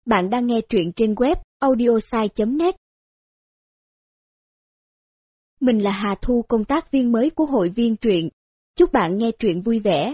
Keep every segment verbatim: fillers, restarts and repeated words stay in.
Bạn đang nghe truyện trên web audiosai chấm net. Mình là Hà Thu, công tác viên mới của hội viên truyện. Chúc bạn nghe truyện vui vẻ.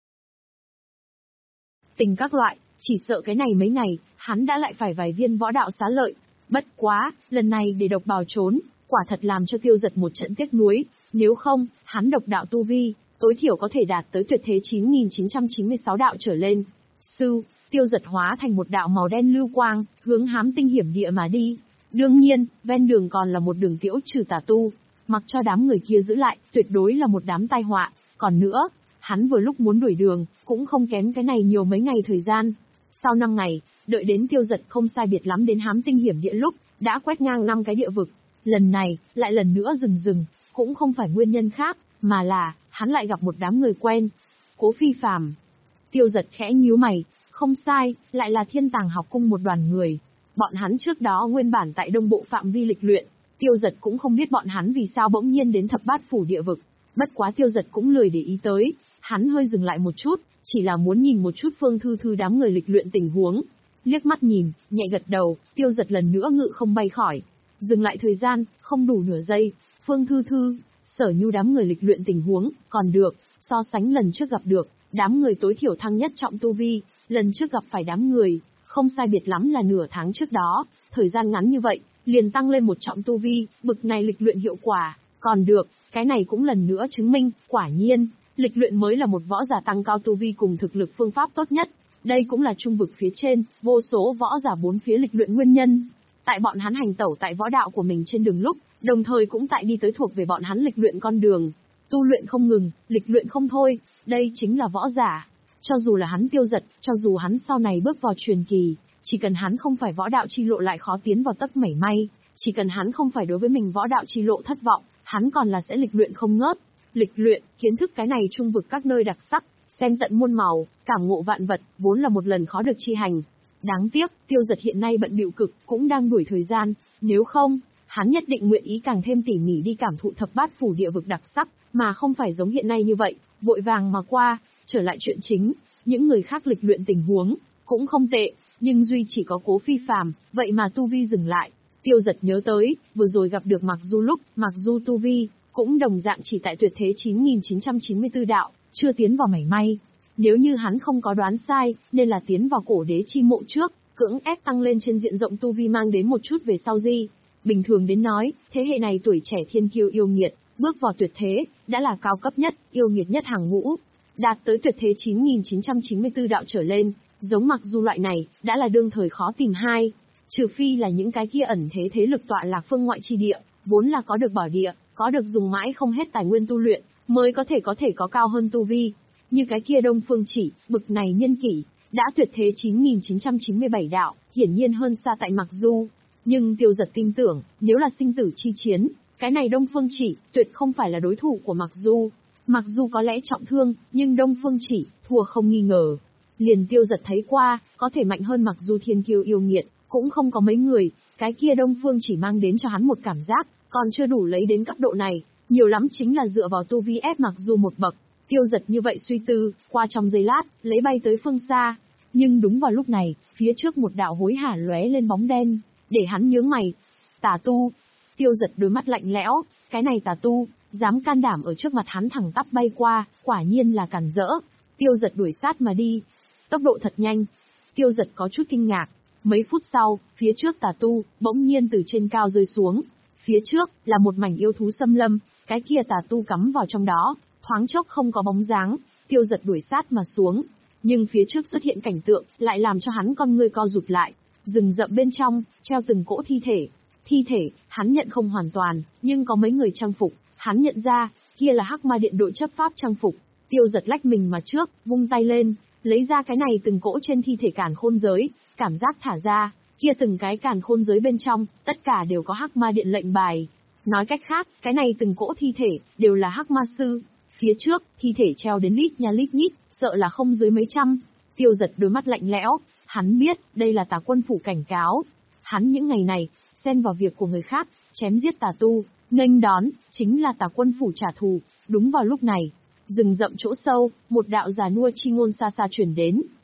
Tình các loại, chỉ sợ cái này mấy ngày, hắn đã lại phải vài viên võ đạo xá lợi. Bất quá, lần này để độc bào trốn, quả thật làm cho Tiêu Giật một trận tiếc nuối. Nếu không, hắn độc đạo tu vi, tối thiểu có thể đạt tới tuyệt thế chín nghìn chín trăm chín mươi sáu đạo trở lên. Sư, Tiêu Giật hóa thành một đạo màu đen lưu quang, hướng Hám Tinh hiểm địa mà đi. Đương nhiên, ven đường còn là một đường tiễu trừ tà tu, mặc cho đám người kia giữ lại, tuyệt đối là một đám tai họa. Còn nữa, hắn vừa lúc muốn đuổi đường, cũng không kém cái này nhiều mấy ngày thời gian. Sau năm ngày, đợi đến Tiêu Giật không sai biệt lắm đến Hám Tinh hiểm địa lúc, đã quét ngang năm cái địa vực. Lần này, lại lần nữa dừng dừng, cũng không phải nguyên nhân khác, mà là, hắn lại gặp một đám người quen. Cố Phi Phàm. Tiêu Giật khẽ nhíu mày, không sai, lại là Thiên Tàng học cung một đoàn người. Bọn hắn trước đó nguyên bản tại đông bộ phạm vi lịch luyện, Tiêu Giật cũng không biết bọn hắn vì sao bỗng nhiên đến thập bát phủ địa vực. Bất quá Tiêu Giật cũng lười để ý tới, hắn hơi dừng lại một chút, chỉ là muốn nhìn một chút Phương Thư Thư đám người lịch luyện tình huống. Liếc mắt nhìn, nhẹ gật đầu, Tiêu Giật lần nữa ngự không bay khỏi. Dừng lại thời gian, không đủ nửa giây, Phương Thư Thư, Sở Nhu đám người lịch luyện tình huống, còn được, so sánh lần trước gặp được, đám người tối thiểu thăng nhất trọng tu vi, lần trước gặp phải đám người, không sai biệt lắm là nửa tháng trước đó, thời gian ngắn như vậy, liền tăng lên một trọng tu vi, bực này lịch luyện hiệu quả, còn được, cái này cũng lần nữa chứng minh, quả nhiên, lịch luyện mới là một võ giả tăng cao tu vi cùng thực lực phương pháp tốt nhất. Đây cũng là trung vực phía trên, vô số võ giả bốn phía lịch luyện nguyên nhân. Tại bọn hắn hành tẩu tại võ đạo của mình trên đường lúc, đồng thời cũng tại đi tới thuộc về bọn hắn lịch luyện con đường. Tu luyện không ngừng, lịch luyện không thôi, đây chính là võ giả. Cho dù là hắn Tiêu Giật, cho dù hắn sau này bước vào truyền kỳ, chỉ cần hắn không phải võ đạo chi lộ lại khó tiến vào tấc mảy may, chỉ cần hắn không phải đối với mình võ đạo chi lộ thất vọng, hắn còn là sẽ lịch luyện không ngớt. Lịch luyện, kiến thức cái này trung vực các nơi đặc sắc, xem tận muôn màu, cảm ngộ vạn vật, vốn là một lần khó được chi hành. Đáng tiếc, Tiêu Giật hiện nay bận bịu cực, cũng đang đuổi thời gian, nếu không, hắn nhất định nguyện ý càng thêm tỉ mỉ đi cảm thụ thập bát phủ địa vực đặc sắc, mà không phải giống hiện nay như vậy, vội vàng mà qua. Trở lại chuyện chính, những người khác lịch luyện tình huống, cũng không tệ, nhưng duy chỉ có Cố Phi Phàm, vậy mà tu vi dừng lại. Tiêu Giật nhớ tới, vừa rồi gặp được Mặc Du lúc, Mặc Du tu vi, cũng đồng dạng chỉ tại tuyệt thế chín nghìn chín trăm chín mươi tư đạo, chưa tiến vào mảy may. Nếu như hắn không có đoán sai, nên là tiến vào cổ đế chi mộ trước, cưỡng ép tăng lên trên diện rộng tu vi mang đến một chút về sau di. Bình thường đến nói, thế hệ này tuổi trẻ thiên kiêu yêu nghiệt, bước vào tuyệt thế, đã là cao cấp nhất, yêu nghiệt nhất hàng ngũ. Đạt tới tuyệt thế chín nghìn chín trăm chín mươi tư đạo trở lên, giống Mặc Du loại này, đã là đương thời khó tìm hai. Trừ phi là những cái kia ẩn thế thế lực tọa lạc phương ngoại chi địa, vốn là có được bảo địa, có được dùng mãi không hết tài nguyên tu luyện, mới có thể có thể có cao hơn tu vi. Như cái kia Đông Phương Chỉ, bực này nhân kỷ, đã tuyệt thế chín nghìn chín trăm chín mươi bảy đạo, hiển nhiên hơn xa tại Mặc Du. Nhưng Tiêu Giật tin tưởng, nếu là sinh tử chi chiến, cái này Đông Phương Chỉ, tuyệt không phải là đối thủ của Mặc Du. Mặc dù có lẽ trọng thương, nhưng Đông Phương Chỉ, thua không nghi ngờ. Liền Tiêu Giật thấy qua, có thể mạnh hơn Mặc Du thiên kiêu yêu nghiệt, cũng không có mấy người, cái kia Đông Phương Chỉ mang đến cho hắn một cảm giác, còn chưa đủ lấy đến cấp độ này, nhiều lắm chính là dựa vào tu vi ép Mặc Du một bậc. Tiêu Giật như vậy suy tư, qua trong giây lát, lấy bay tới phương xa. Nhưng đúng vào lúc này, phía trước một đạo hối hả lóe lên bóng đen, để hắn nhướng mày. Tà tu. Tiêu Giật đôi mắt lạnh lẽo, cái này tà tu, dám can đảm ở trước mặt hắn thẳng tắp bay qua, quả nhiên là cản rỡ. Tiêu Giật đuổi sát mà đi. Tốc độ thật nhanh. Tiêu Giật có chút kinh ngạc. Mấy phút sau, phía trước tà tu, bỗng nhiên từ trên cao rơi xuống. Phía trước, là một mảnh yêu thú xâm lâm, cái kia tà tu cắm vào trong đó, thoáng chốc không có bóng dáng. Tiêu Giật đuổi sát mà xuống. Nhưng phía trước xuất hiện cảnh tượng, lại làm cho hắn con ngươi co rụt lại. Rừng rậm bên trong, treo từng cỗ thi thể. Thi thể, hắn nhận không hoàn toàn, nhưng có mấy người trang phục. Hắn nhận ra, kia là Hắc Ma Điện đội chấp pháp trang phục. Tiêu Giật lách mình mà trước, vung tay lên, lấy ra cái này từng cỗ trên thi thể càn khôn giới, cảm giác thả ra, kia từng cái càn khôn giới bên trong, tất cả đều có Hắc Ma Điện lệnh bài. Nói cách khác, cái này từng cỗ thi thể, đều là Hắc Ma Sư. Phía trước, thi thể treo đến lít nha lít nhít, sợ là không dưới mấy trăm. Tiêu Giật đôi mắt lạnh lẽo, hắn biết, đây là Tà Quân phủ cảnh cáo. Hắn những ngày này, xen vào việc của người khác, chém giết tà tu, nghênh đón, chính là Tà Quân phủ trả thù. Đúng vào lúc này, rừng rậm chỗ sâu, một đạo già nua chi ngôn xa xa truyền đến.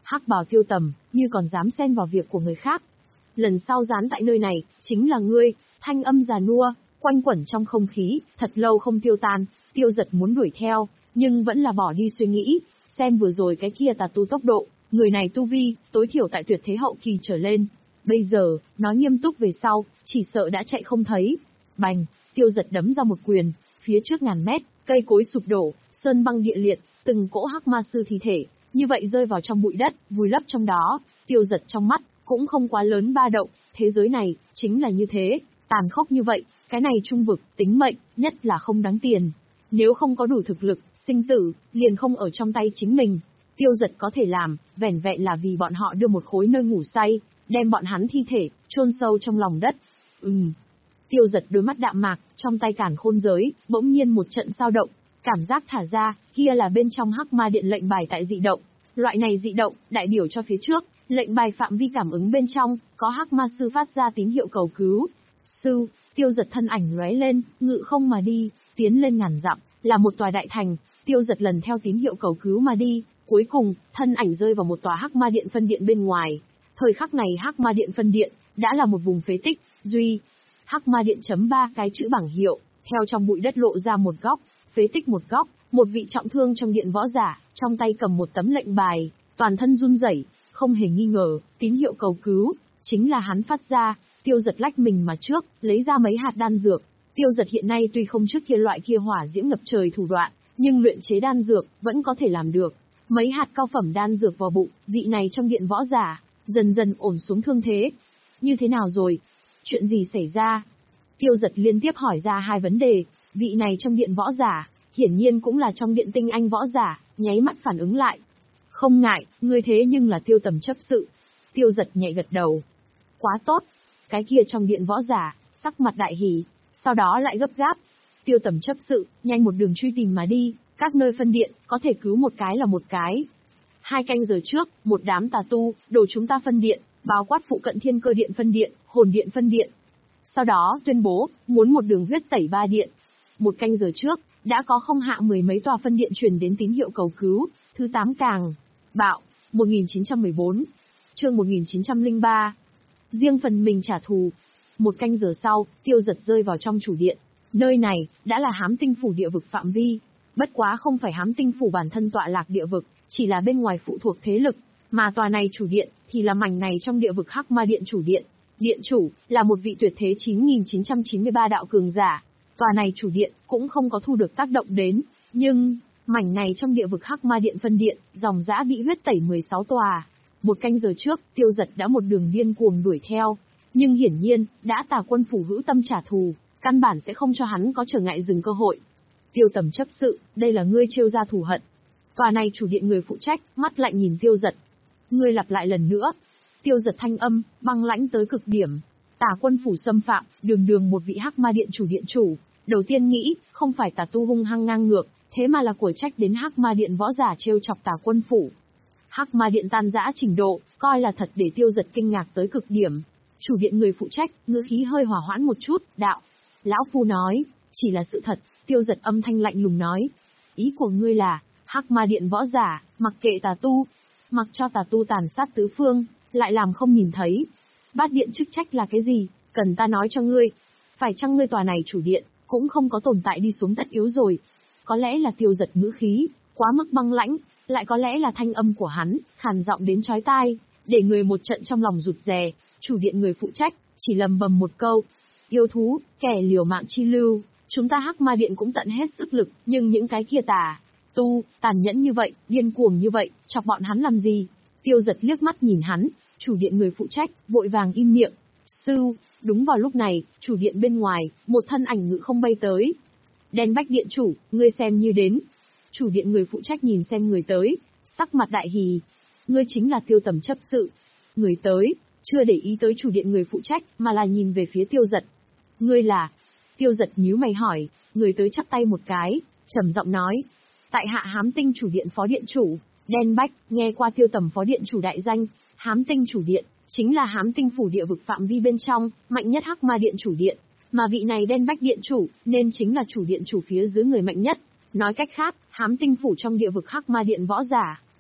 Hắc bào Tiêu Tầm, như còn dám xen vào việc của người khác. Lần sau dán tại nơi này, chính là ngươi. Thanh âm già nua, quanh quẩn trong không khí, thật lâu không tiêu tan. Tiêu Giật muốn đuổi theo, nhưng vẫn là bỏ đi suy nghĩ. Xem vừa rồi cái kia tà tu tốc độ, người này tu vi, tối thiểu tại tuyệt thế hậu kỳ trở lên. Bây giờ, nói nghiêm túc về sau, chỉ sợ đã chạy không thấy. Bành, Tiêu Giật đấm ra một quyền, phía trước ngàn mét, cây cối sụp đổ, sơn băng địa liệt, từng cỗ hắc ma sư thi thể, như vậy rơi vào trong bụi đất, vùi lấp trong đó. Tiêu Giật trong mắt, cũng không quá lớn ba động, thế giới này, chính là như thế, tàn khốc như vậy, cái này trung vực, tính mệnh, nhất là không đáng tiền. Nếu không có đủ thực lực, sinh tử, liền không ở trong tay chính mình. Tiêu Giật có thể làm, vẻn vẹn là vì bọn họ đưa một khối nơi ngủ say, đem bọn hắn thi thể, chôn sâu trong lòng đất. Ừm. Tiêu Giật đôi mắt đạm mạc, trong tay càn khôn giới, bỗng nhiên một trận dao động, cảm giác thả ra, kia là bên trong hắc ma điện lệnh bài tại dị động. Loại này dị động, đại biểu cho phía trước, lệnh bài phạm vi cảm ứng bên trong, có hắc ma sư phát ra tín hiệu cầu cứu. Sư, Tiêu Giật thân ảnh lóe lên, ngự không mà đi, tiến lên ngàn dặm, là một tòa đại thành. Tiêu Giật lần theo tín hiệu cầu cứu mà đi, cuối cùng, thân ảnh rơi vào một tòa hắc ma điện phân điện bên ngoài. Thời khắc này hắc ma điện phân điện, đã là một vùng phế tích, duy. Hắc ma điện chấm ba cái chữ bảng hiệu, theo trong bụi đất lộ ra một góc, phế tích một góc, một vị trọng thương trong điện võ giả, trong tay cầm một tấm lệnh bài, toàn thân run rẩy, không hề nghi ngờ, tín hiệu cầu cứu, chính là hắn phát ra. Tiêu Giật lách mình mà trước, lấy ra mấy hạt đan dược. Tiêu Giật hiện nay tuy không trước kia loại kia hỏa diễm ngập trời thủ đoạn, nhưng luyện chế đan dược, vẫn có thể làm được. Mấy hạt cao phẩm đan dược vào bụng, vị này trong điện võ giả, dần dần ổn xuống thương thế. Như thế nào rồi? Chuyện gì xảy ra? Tiêu Giật liên tiếp hỏi ra hai vấn đề, vị này trong điện võ giả, hiển nhiên cũng là trong điện tinh anh võ giả, nháy mắt phản ứng lại. Không ngại, ngươi thế nhưng là Tiêu Tầm chấp sự. Tiêu Giật nhẹ gật đầu. Quá tốt. Cái kia trong điện võ giả, sắc mặt đại hỉ, sau đó lại gấp gáp. Tiêu Tầm chấp sự, nhanh một đường truy tìm mà đi, các nơi phân điện, có thể cứu một cái là một cái. Hai canh giờ trước, một đám tà tu, đổ chúng ta phân điện, bao quát phụ cận thiên cơ điện phân điện, hồn điện phân điện. Sau đó, tuyên bố, muốn một đường huyết tẩy ba điện. Một canh giờ trước, đã có không hạ mười mấy tòa phân điện truyền đến tín hiệu cầu cứu, thứ tám càng. Bạo, một nghìn chín trăm mười bốn. Chương một nghìn chín trăm lẻ ba. Riêng phần mình trả thù. Một canh giờ sau, Tiêu Giật rơi vào trong chủ điện. Nơi này, đã là Hám Tinh Phủ địa vực phạm vi. Bất quá không phải Hám Tinh Phủ bản thân tọa lạc địa vực, chỉ là bên ngoài phụ thuộc thế lực. Mà tòa này chủ điện, thì là mảnh này trong địa vực Hắc Ma Điện chủ điện. Điện chủ, là một vị tuyệt thế chín nghìn chín trăm chín mươi ba đạo cường giả. Tòa này chủ điện, cũng không có thu được tác động đến. Nhưng, mảnh này trong địa vực Hắc Ma Điện phân điện, dòng dã bị huyết tẩy mười sáu tòa. Một canh giờ trước, Tiêu Giật đã một đường điên cuồng đuổi theo. Nhưng hiển nhiên, đã Tà Quân Phủ hữu tâm trả thù, căn bản sẽ không cho hắn có trở ngại dừng cơ hội. Tiêu Tầm chấp sự, đây là ngươi trêu ra thù hận. Tòa này chủ điện người phụ trách, mắt lạnh nhìn Tiêu Giật. Ngươi lặp lại lần nữa. Tiêu Giật thanh âm, băng lãnh tới cực điểm. Tà Quân Phủ xâm phạm, đường đường một vị Hắc Ma Điện chủ điện chủ. Đầu tiên nghĩ, không phải tà tu hung hăng ngang ngược, thế mà là của trách đến Hắc Ma Điện võ giả trêu chọc Tà Quân Phủ. Hắc Ma Điện tan rã trình độ, coi là thật để Tiêu Giật kinh ngạc tới cực điểm. Chủ điện người phụ trách, ngữ khí hơi hòa hoãn một chút, đạo. Lão Phu nói, chỉ là sự thật. Tiêu Giật âm thanh lạnh lùng nói. Ý của ngươi là, Hắc Ma Điện võ giả, mặc kệ tà tu, mặc cho tà tu tàn sát tứ phương, lại làm không nhìn thấy. Bát điện chức trách là cái gì, cần ta nói cho ngươi. Phải chăng ngươi tòa này chủ điện, cũng không có tồn tại đi xuống tất yếu rồi. Có lẽ là Tiêu Giật ngữ khí, quá mức băng lãnh, lại có lẽ là thanh âm của hắn, khàn giọng đến chói tai, để người một trận trong lòng rụt rè. Chủ điện người phụ trách, chỉ lầm bầm một câu. Yêu thú, kẻ liều mạng chi lưu, chúng ta Hắc Ma Điện cũng tận hết sức lực, nhưng những cái kia tà tu, tàn nhẫn như vậy, điên cuồng như vậy, chọc bọn hắn làm gì? Tiêu Giật liếc mắt nhìn hắn, chủ điện người phụ trách, vội vàng im miệng. Sư, đúng vào lúc này, chủ điện bên ngoài, một thân ảnh ngự không bay tới. Đen Bách điện chủ, ngươi xem như đến. Chủ điện người phụ trách nhìn xem người tới, sắc mặt đại hỉ. Ngươi chính là Tiêu Tầm chấp sự. Người tới, chưa để ý tới chủ điện người phụ trách, mà là nhìn về phía Tiêu Giật. Ngươi là? Tiêu Giật nhíu mày hỏi, người tới chắp tay một cái, trầm giọng nói. Tại hạ Hám Tinh chủ điện phó điện chủ, Đen Bách, nghe qua Tiêu Tầm phó điện chủ đại danh. Hám Tinh chủ điện, chính là Hám Tinh phủ địa vực phạm vi bên trong, mạnh nhất Hắc Ma Điện chủ điện. Mà vị này Đen Bách điện chủ, nên chính là chủ điện chủ phía dưới người mạnh nhất. Nói cách khác, Hám Tinh phủ trong địa vực Hắc Ma Điện võ giả,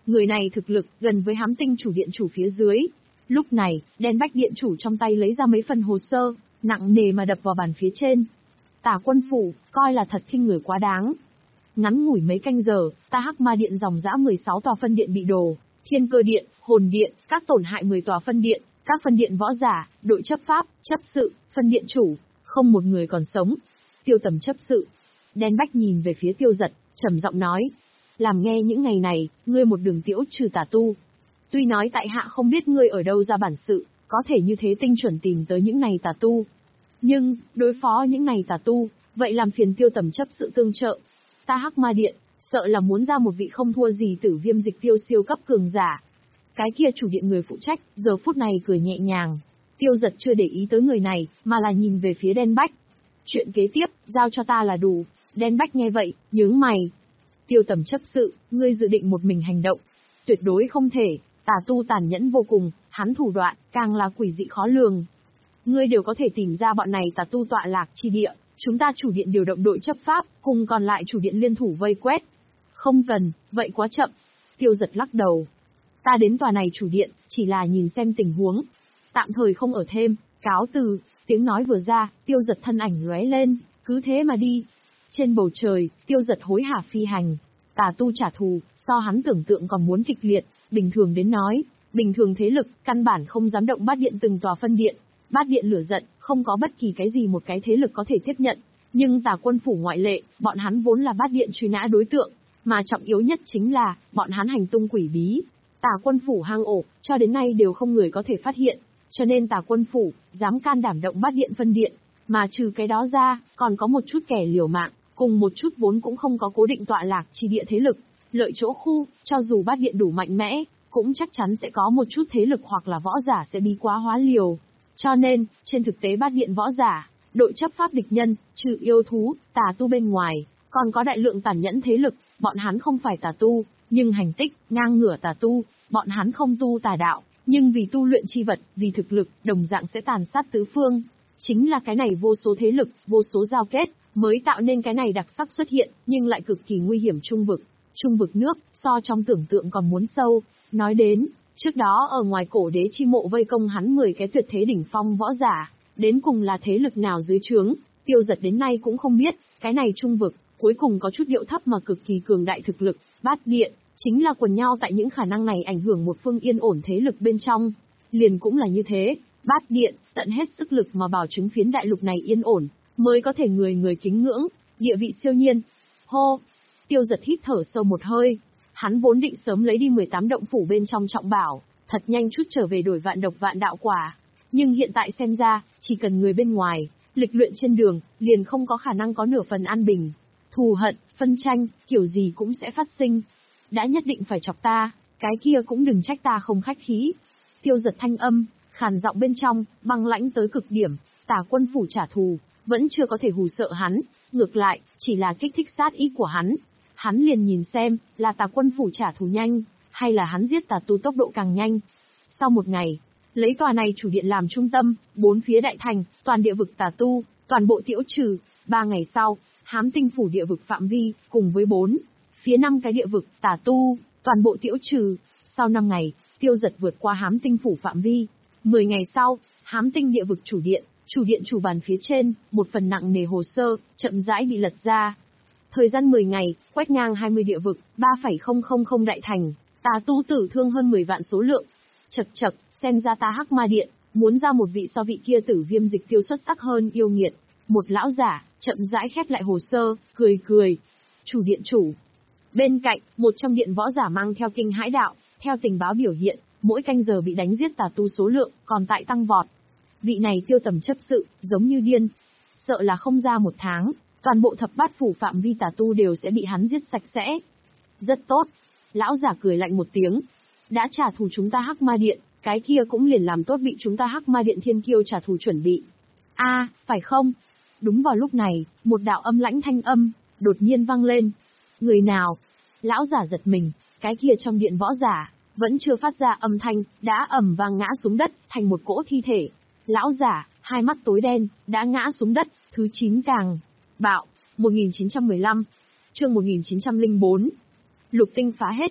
Người này thực lực gần với Hám Tinh chủ điện chủ phía dưới. Lúc này, Đen Bách điện chủ trong tay lấy ra mấy phần hồ sơ, nặng nề mà đập vào bàn phía trên. Tả Quân Phủ, coi là thật khinh người quá đáng. Ngắn ngủi mấy canh giờ, Ta Hắc Ma Điện dòng dã mười sáu tòa phân điện bị đổ, Thiên Cơ Điện, Hồn Điện, các tổn hại mười tòa phân điện, các phân điện võ giả, đội chấp pháp, chấp sự, phân điện chủ, không một người còn sống. Tiêu Tầm chấp sự. Đen Bách nhìn về phía Tiêu Giật, trầm giọng nói. Làm nghe những ngày này, ngươi một đường tiễu trừ tà tu. Tuy nói tại hạ không biết ngươi ở đâu ra bản sự, có thể như thế tinh chuẩn tìm tới những này tà tu. Nhưng, đối phó những này tà tu, vậy làm phiền Tiêu Tầm chấp sự tương trợ. Ta Hắc Ma Điện, sợ là muốn ra một vị không thua gì Tử Viêm Dịch Tiêu siêu cấp cường giả. Cái kia chủ điện người phụ trách, giờ phút này cười nhẹ nhàng. Tiêu Giật chưa để ý tới người này, mà là nhìn về phía Đen Bách. Chuyện kế tiếp, giao cho ta là đủ. Đen Bách nghe vậy, nhướng mày. Tiêu Tầm chấp sự, ngươi dự định một mình hành động. Tuyệt đối không thể, tà tu tàn nhẫn vô cùng, hắn thủ đoạn, càng là quỷ dị khó lường. Ngươi đều có thể tìm ra bọn này tà tu tọa lạc chi địa, chúng ta chủ điện điều động đội chấp pháp, cùng còn lại chủ điện liên thủ vây quét. Không cần, vậy quá chậm. Tiêu Giật lắc đầu. Ta đến tòa này chủ điện, chỉ là nhìn xem tình huống. Tạm thời không ở thêm, cáo từ, tiếng nói vừa ra, Tiêu Giật thân ảnh lóe lên, cứ thế mà đi. Trên bầu trời, Tiêu Giật hối hả phi hành. Tà tu trả thù, so hắn tưởng tượng còn muốn kịch liệt, bình thường đến nói, bình thường thế lực, căn bản không dám động Bát Điện từng tòa phân điện. Bát Điện lửa giận, không có bất kỳ cái gì một cái thế lực có thể tiếp nhận. Nhưng Tà Quân Phủ ngoại lệ, bọn hắn vốn là Bát Điện truy nã đối tượng, mà trọng yếu nhất chính là, bọn hắn hành tung quỷ bí. Tà Quân Phủ hang ổ, cho đến nay đều không người có thể phát hiện, cho nên Tà Quân Phủ, dám can đảm động Bát Điện phân điện. Mà trừ cái đó ra, còn có một chút kẻ liều mạng, cùng một chút vốn cũng không có cố định tọa lạc chi địa thế lực. Lợi chỗ khu, cho dù Bát Điện đủ mạnh mẽ, cũng chắc chắn sẽ có một chút thế lực hoặc là võ giả sẽ bí quá hóa liều. Cho nên, trên thực tế Bát Điện võ giả, đội chấp pháp địch nhân, trừ yêu thú, tà tu bên ngoài, còn có đại lượng tàn nhẫn thế lực, bọn hắn không phải tà tu, nhưng hành tích, ngang ngửa tà tu, bọn hắn không tu tà đạo, nhưng vì tu luyện chi vật, vì thực lực, đồng dạng sẽ tàn sát tứ phương. Chính là cái này vô số thế lực, vô số giao kết, mới tạo nên cái này đặc sắc xuất hiện, nhưng lại cực kỳ nguy hiểm trung vực. Trung vực nước, so trong tưởng tượng còn muốn sâu. Nói đến, trước đó ở ngoài cổ đế chi mộ vây công hắn mười cái tuyệt thế đỉnh phong võ giả, đến cùng là thế lực nào dưới trướng, Tiêu Giật đến nay cũng không biết, cái này trung vực, cuối cùng có chút điệu thấp mà cực kỳ cường đại thực lực, Bát Điện, chính là quần nhau tại những khả năng này ảnh hưởng một phương yên ổn thế lực bên trong. Liền cũng là như thế, Bát Điện, tận hết sức lực mà bảo chứng phiến đại lục này yên ổn, mới có thể người người kính ngưỡng, địa vị siêu nhiên. Hô! Tiêu Giật hít thở sâu một hơi. Hắn vốn định sớm lấy đi mười tám động phủ bên trong trọng bảo, thật nhanh chút trở về đổi vạn độc vạn đạo quả. Nhưng hiện tại xem ra, chỉ cần người bên ngoài, lịch luyện trên đường, liền không có khả năng có nửa phần an bình. Thù hận, phân tranh, kiểu gì cũng sẽ phát sinh. Đã nhất định phải chọc ta, cái kia cũng đừng trách ta không khách khí. Tiêu Giật thanh âm, khàn giọng bên trong, băng lãnh tới cực điểm, Tà Quân Phủ trả thù, vẫn chưa có thể hù sợ hắn, ngược lại, chỉ là kích thích sát ý của hắn. Hắn liền nhìn xem, là Tà Quân Phủ trả thù nhanh, hay là hắn giết tà tu tốc độ càng nhanh. Sau một ngày, lấy tòa này chủ điện làm trung tâm, bốn phía đại thành, toàn địa vực tà tu, toàn bộ tiễu trừ. Ba ngày sau, Hám Tinh Phủ địa vực phạm vi, cùng với bốn, phía năm cái địa vực tà tu, toàn bộ tiễu trừ. Sau năm ngày, Tiêu Giật vượt qua Hám Tinh Phủ phạm vi. Mười ngày sau, Hám Tinh địa vực chủ điện, chủ điện chủ bàn phía trên, một phần nặng nề hồ sơ, chậm rãi bị lật ra. Thời gian mười ngày, quét ngang hai mươi địa vực, ba phẩy không không không đại thành, tà tu tử thương hơn mười vạn số lượng. Chậc chậc, xem ra Ta Hắc Ma Điện, muốn ra một vị so vị kia Tử Viêm Dịch Tiêu xuất sắc hơn yêu nghiệt. Một lão giả, chậm rãi khép lại hồ sơ, cười cười. Chủ điện chủ. Bên cạnh, một trong điện võ giả mang theo kinh hãi đạo, theo tình báo biểu hiện, mỗi canh giờ bị đánh giết tà tu số lượng, còn tại tăng vọt. Vị này Tiêu Tầm chấp sự, giống như điên. Sợ là không ra một tháng, toàn bộ thập bát phủ phạm vi tà tu đều sẽ bị hắn giết sạch sẽ. Rất tốt. Lão giả cười lạnh một tiếng. Đã trả thù chúng ta Hắc Ma Điện, cái kia cũng liền làm tốt bị chúng ta Hắc Ma Điện thiên kiêu trả thù chuẩn bị. A, à, phải không? Đúng vào lúc này, một đạo âm lãnh thanh âm, đột nhiên vang lên. Người nào? Lão giả giật mình, cái kia trong điện võ giả, vẫn chưa phát ra âm thanh, đã ầm vang ngã xuống đất, thành một cỗ thi thể. Lão giả, hai mắt tối đen, đã ngã xuống đất, thứ chín càng. Bạo, một nghìn chín trăm mười lăm, chương một nghìn chín trăm lẻ bốn. Lục tinh phá hết.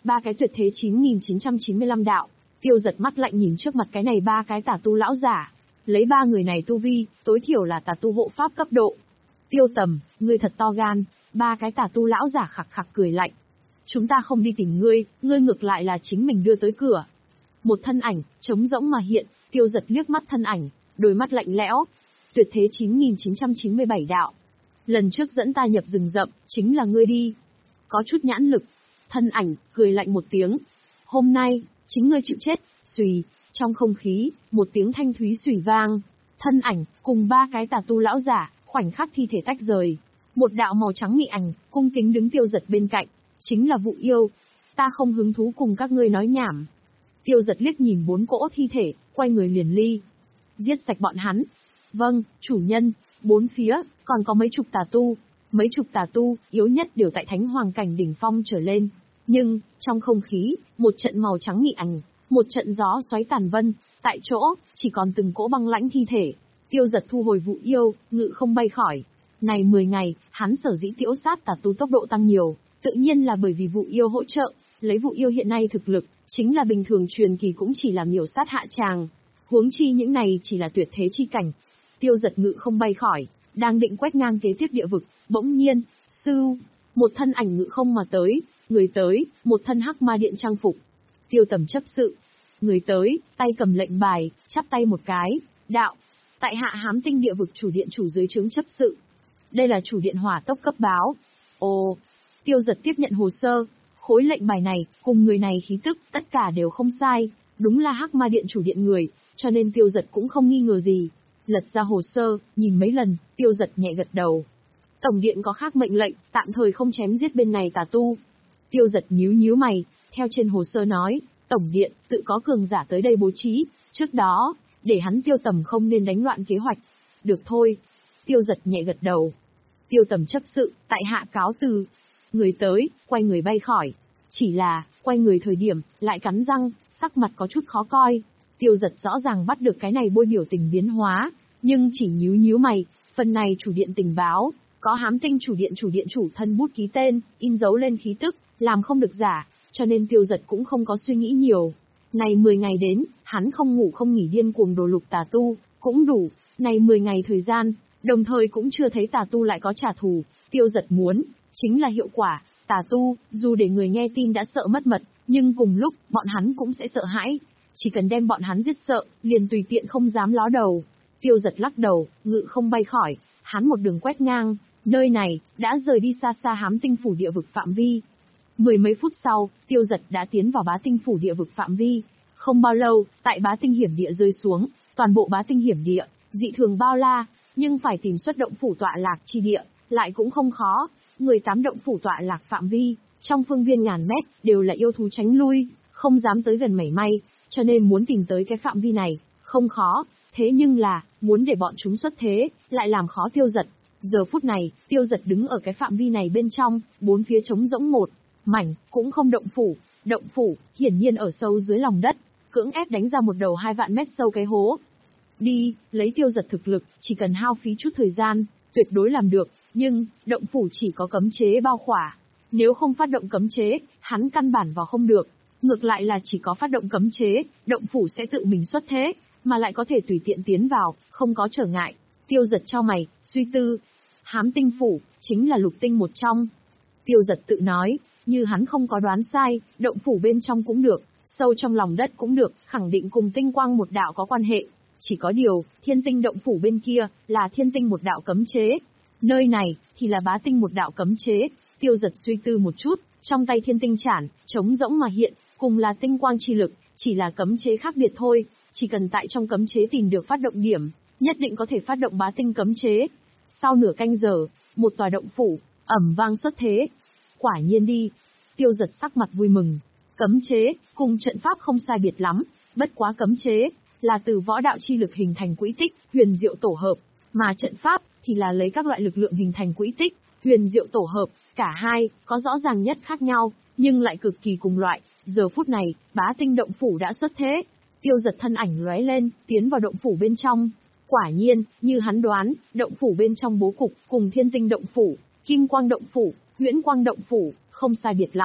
ba cái tuyệt thế chín nghìn chín trăm chín mươi lăm đạo. Tiêu Giật mắt lạnh nhìn trước mặt cái này ba cái tà tu lão giả. Lấy ba người này tu vi, tối thiểu là tà tu hộ pháp cấp độ. Tiêu Tầm, ngươi thật to gan. Ba cái tà tu lão giả khặc khặc cười lạnh. Chúng ta không đi tìm ngươi, ngươi ngược lại là chính mình đưa tới cửa. Một thân ảnh, trống rỗng mà hiện, Tiêu Giật liếc mắt thân ảnh, đôi mắt lạnh lẽo. Tuyệt thế chín nghìn chín trăm chín mươi bảy đạo. Lần trước dẫn ta nhập rừng rậm, chính là ngươi đi. Có chút nhãn lực. Thân ảnh, cười lạnh một tiếng. Hôm nay, chính ngươi chịu chết, xùy. Trong không khí, một tiếng thanh thúy xùy vang. Thân ảnh, cùng ba cái tà tu lão giả, khoảnh khắc thi thể tách rời. Một đạo màu trắng mị ảnh, cung kính đứng Tiêu Giật bên cạnh. Chính là Vụ Yêu. Ta không hứng thú cùng các ngươi nói nhảm. Tiêu Giật liếc nhìn bốn cỗ thi thể, quay người liền ly. Giết sạch bọn hắn. Vâng, chủ nhân. Bốn phía, còn có mấy chục tà tu. Mấy chục tà tu, yếu nhất đều tại Thánh Hoàng cảnh đỉnh phong trở lên. Nhưng, trong không khí, một trận màu trắng mị ảnh, một trận gió xoáy tàn vân, tại chỗ, chỉ còn từng cỗ băng lãnh thi thể. Tiêu Giật thu hồi Vụ Yêu, ngự không bay khỏi. Này mười ngày, hắn sở dĩ tiễu sát tà tu tốc độ tăng nhiều, tự nhiên là bởi vì Vụ Yêu hỗ trợ. Lấy Vụ Yêu hiện nay thực lực, chính là bình thường truyền kỳ cũng chỉ làm miểu sát hạ tràng. Huống chi những này chỉ là tuyệt thế chi cảnh. Tiêu Giật ngự không bay khỏi, đang định quét ngang kế tiếp địa vực, bỗng nhiên, sưu, một thân ảnh ngự không mà tới, người tới, một thân hắc ma điện trang phục. Tiêu Tầm chấp sự, người tới, tay cầm lệnh bài, chắp tay một cái, đạo, tại hạ Hám Tinh địa vực chủ điện chủ dưới trướng chấp sự. Đây là chủ điện hỏa tốc cấp báo. Ồ, Tiêu Giật tiếp nhận hồ sơ, khối lệnh bài này, cùng người này khí tức, tất cả đều không sai, đúng là hắc ma điện chủ điện người, cho nên Tiêu Giật cũng không nghi ngờ gì. Lật ra hồ sơ, nhìn mấy lần, Tiêu Giật nhẹ gật đầu. Tổng điện có khác mệnh lệnh, tạm thời không chém giết bên này tà tu. Tiêu Giật nhíu nhíu mày, theo trên hồ sơ nói, tổng điện, tự có cường giả tới đây bố trí, trước đó, để hắn Tiêu Tầm không nên đánh loạn kế hoạch. Được thôi. Tiêu Giật nhẹ gật đầu. Tiêu Tầm chấp sự, tại hạ cáo từ. Người tới, quay người bay khỏi. Chỉ là, quay người thời điểm, lại cắn răng, sắc mặt có chút khó coi. Tiêu Giật rõ ràng bắt được cái này bôi biểu tình biến hóa, nhưng chỉ nhíu nhíu mày, phần này chủ điện tình báo, có Hám Tinh chủ điện chủ điện chủ thân bút ký tên, in dấu lên khí tức, làm không được giả, cho nên Tiêu Giật cũng không có suy nghĩ nhiều. Này mười ngày đến, hắn không ngủ không nghỉ điên cuồng đồ lục tà tu, cũng đủ, này mười ngày thời gian, đồng thời cũng chưa thấy tà tu lại có trả thù, Tiêu Giật muốn, chính là hiệu quả, tà tu, dù để người nghe tin đã sợ mất mật, nhưng cùng lúc, bọn hắn cũng sẽ sợ hãi. Chỉ cần đem bọn hắn giết sợ, liền tùy tiện không dám ló đầu. Tiêu Giật lắc đầu, ngự không bay khỏi, hắn một đường quét ngang, nơi này, đã rời đi xa xa Hám Tinh phủ địa vực phạm vi. Mười mấy phút sau, Tiêu Giật đã tiến vào Bá Tinh phủ địa vực phạm vi. Không bao lâu, tại Bá Tinh hiểm địa rơi xuống, toàn bộ Bá Tinh hiểm địa, dị thường bao la, nhưng phải tìm xuất động phủ tọa lạc chi địa, lại cũng không khó. mười tám động phủ tọa lạc phạm vi, trong phương viên ngàn mét, đều là yêu thú tránh lui, không dám tới gần mảy may. Cho nên muốn tìm tới cái phạm vi này, không khó, thế nhưng là, muốn để bọn chúng xuất thế, lại làm khó Tiêu Giật. Giờ phút này, Tiêu Giật đứng ở cái phạm vi này bên trong, bốn phía trống rỗng một mảnh, cũng không động phủ. Động phủ, hiển nhiên ở sâu dưới lòng đất, cưỡng ép đánh ra một đầu hai vạn mét sâu cái hố. Đi, lấy Tiêu Giật thực lực, chỉ cần hao phí chút thời gian, tuyệt đối làm được, nhưng, động phủ chỉ có cấm chế bao khỏa. Nếu không phát động cấm chế, hắn căn bản vào không được. Ngược lại là chỉ có phát động cấm chế, động phủ sẽ tự mình xuất thế, mà lại có thể tùy tiện tiến vào, không có trở ngại. Tiêu Giật chau mày, suy tư. Hám Tinh phủ, chính là lục tinh một trong. Tiêu Giật tự nói, như hắn không có đoán sai, động phủ bên trong cũng được, sâu trong lòng đất cũng được, khẳng định cùng tinh quang một đạo có quan hệ. Chỉ có điều, thiên tinh động phủ bên kia, là thiên tinh một đạo cấm chế. Nơi này, thì là bá tinh một đạo cấm chế. Tiêu Giật suy tư một chút, trong tay thiên tinh chản, trống rỗng mà hiện, cùng là tinh quang chi lực, chỉ là cấm chế khác biệt thôi, chỉ cần tại trong cấm chế tìm được phát động điểm, nhất định có thể phát động bá tinh cấm chế. Sau nửa canh giờ, một tòa động phủ, ầm vang xuất thế. Quả nhiên đi. Tiêu Giật sắc mặt vui mừng. Cấm chế, cùng trận pháp không sai biệt lắm, bất quá cấm chế, là từ võ đạo chi lực hình thành quỹ tích, huyền diệu tổ hợp, mà trận pháp, thì là lấy các loại lực lượng hình thành quỹ tích, huyền diệu tổ hợp, cả hai, có rõ ràng nhất khác nhau, nhưng lại cực kỳ cùng loại. Giờ phút này, bá tinh động phủ đã xuất thế. Tiêu Giật thân ảnh lóe lên, tiến vào động phủ bên trong. Quả nhiên, như hắn đoán, động phủ bên trong bố cục, cùng thiên tinh động phủ, kim quang động phủ, huyễn quang động phủ, không sai biệt lắm.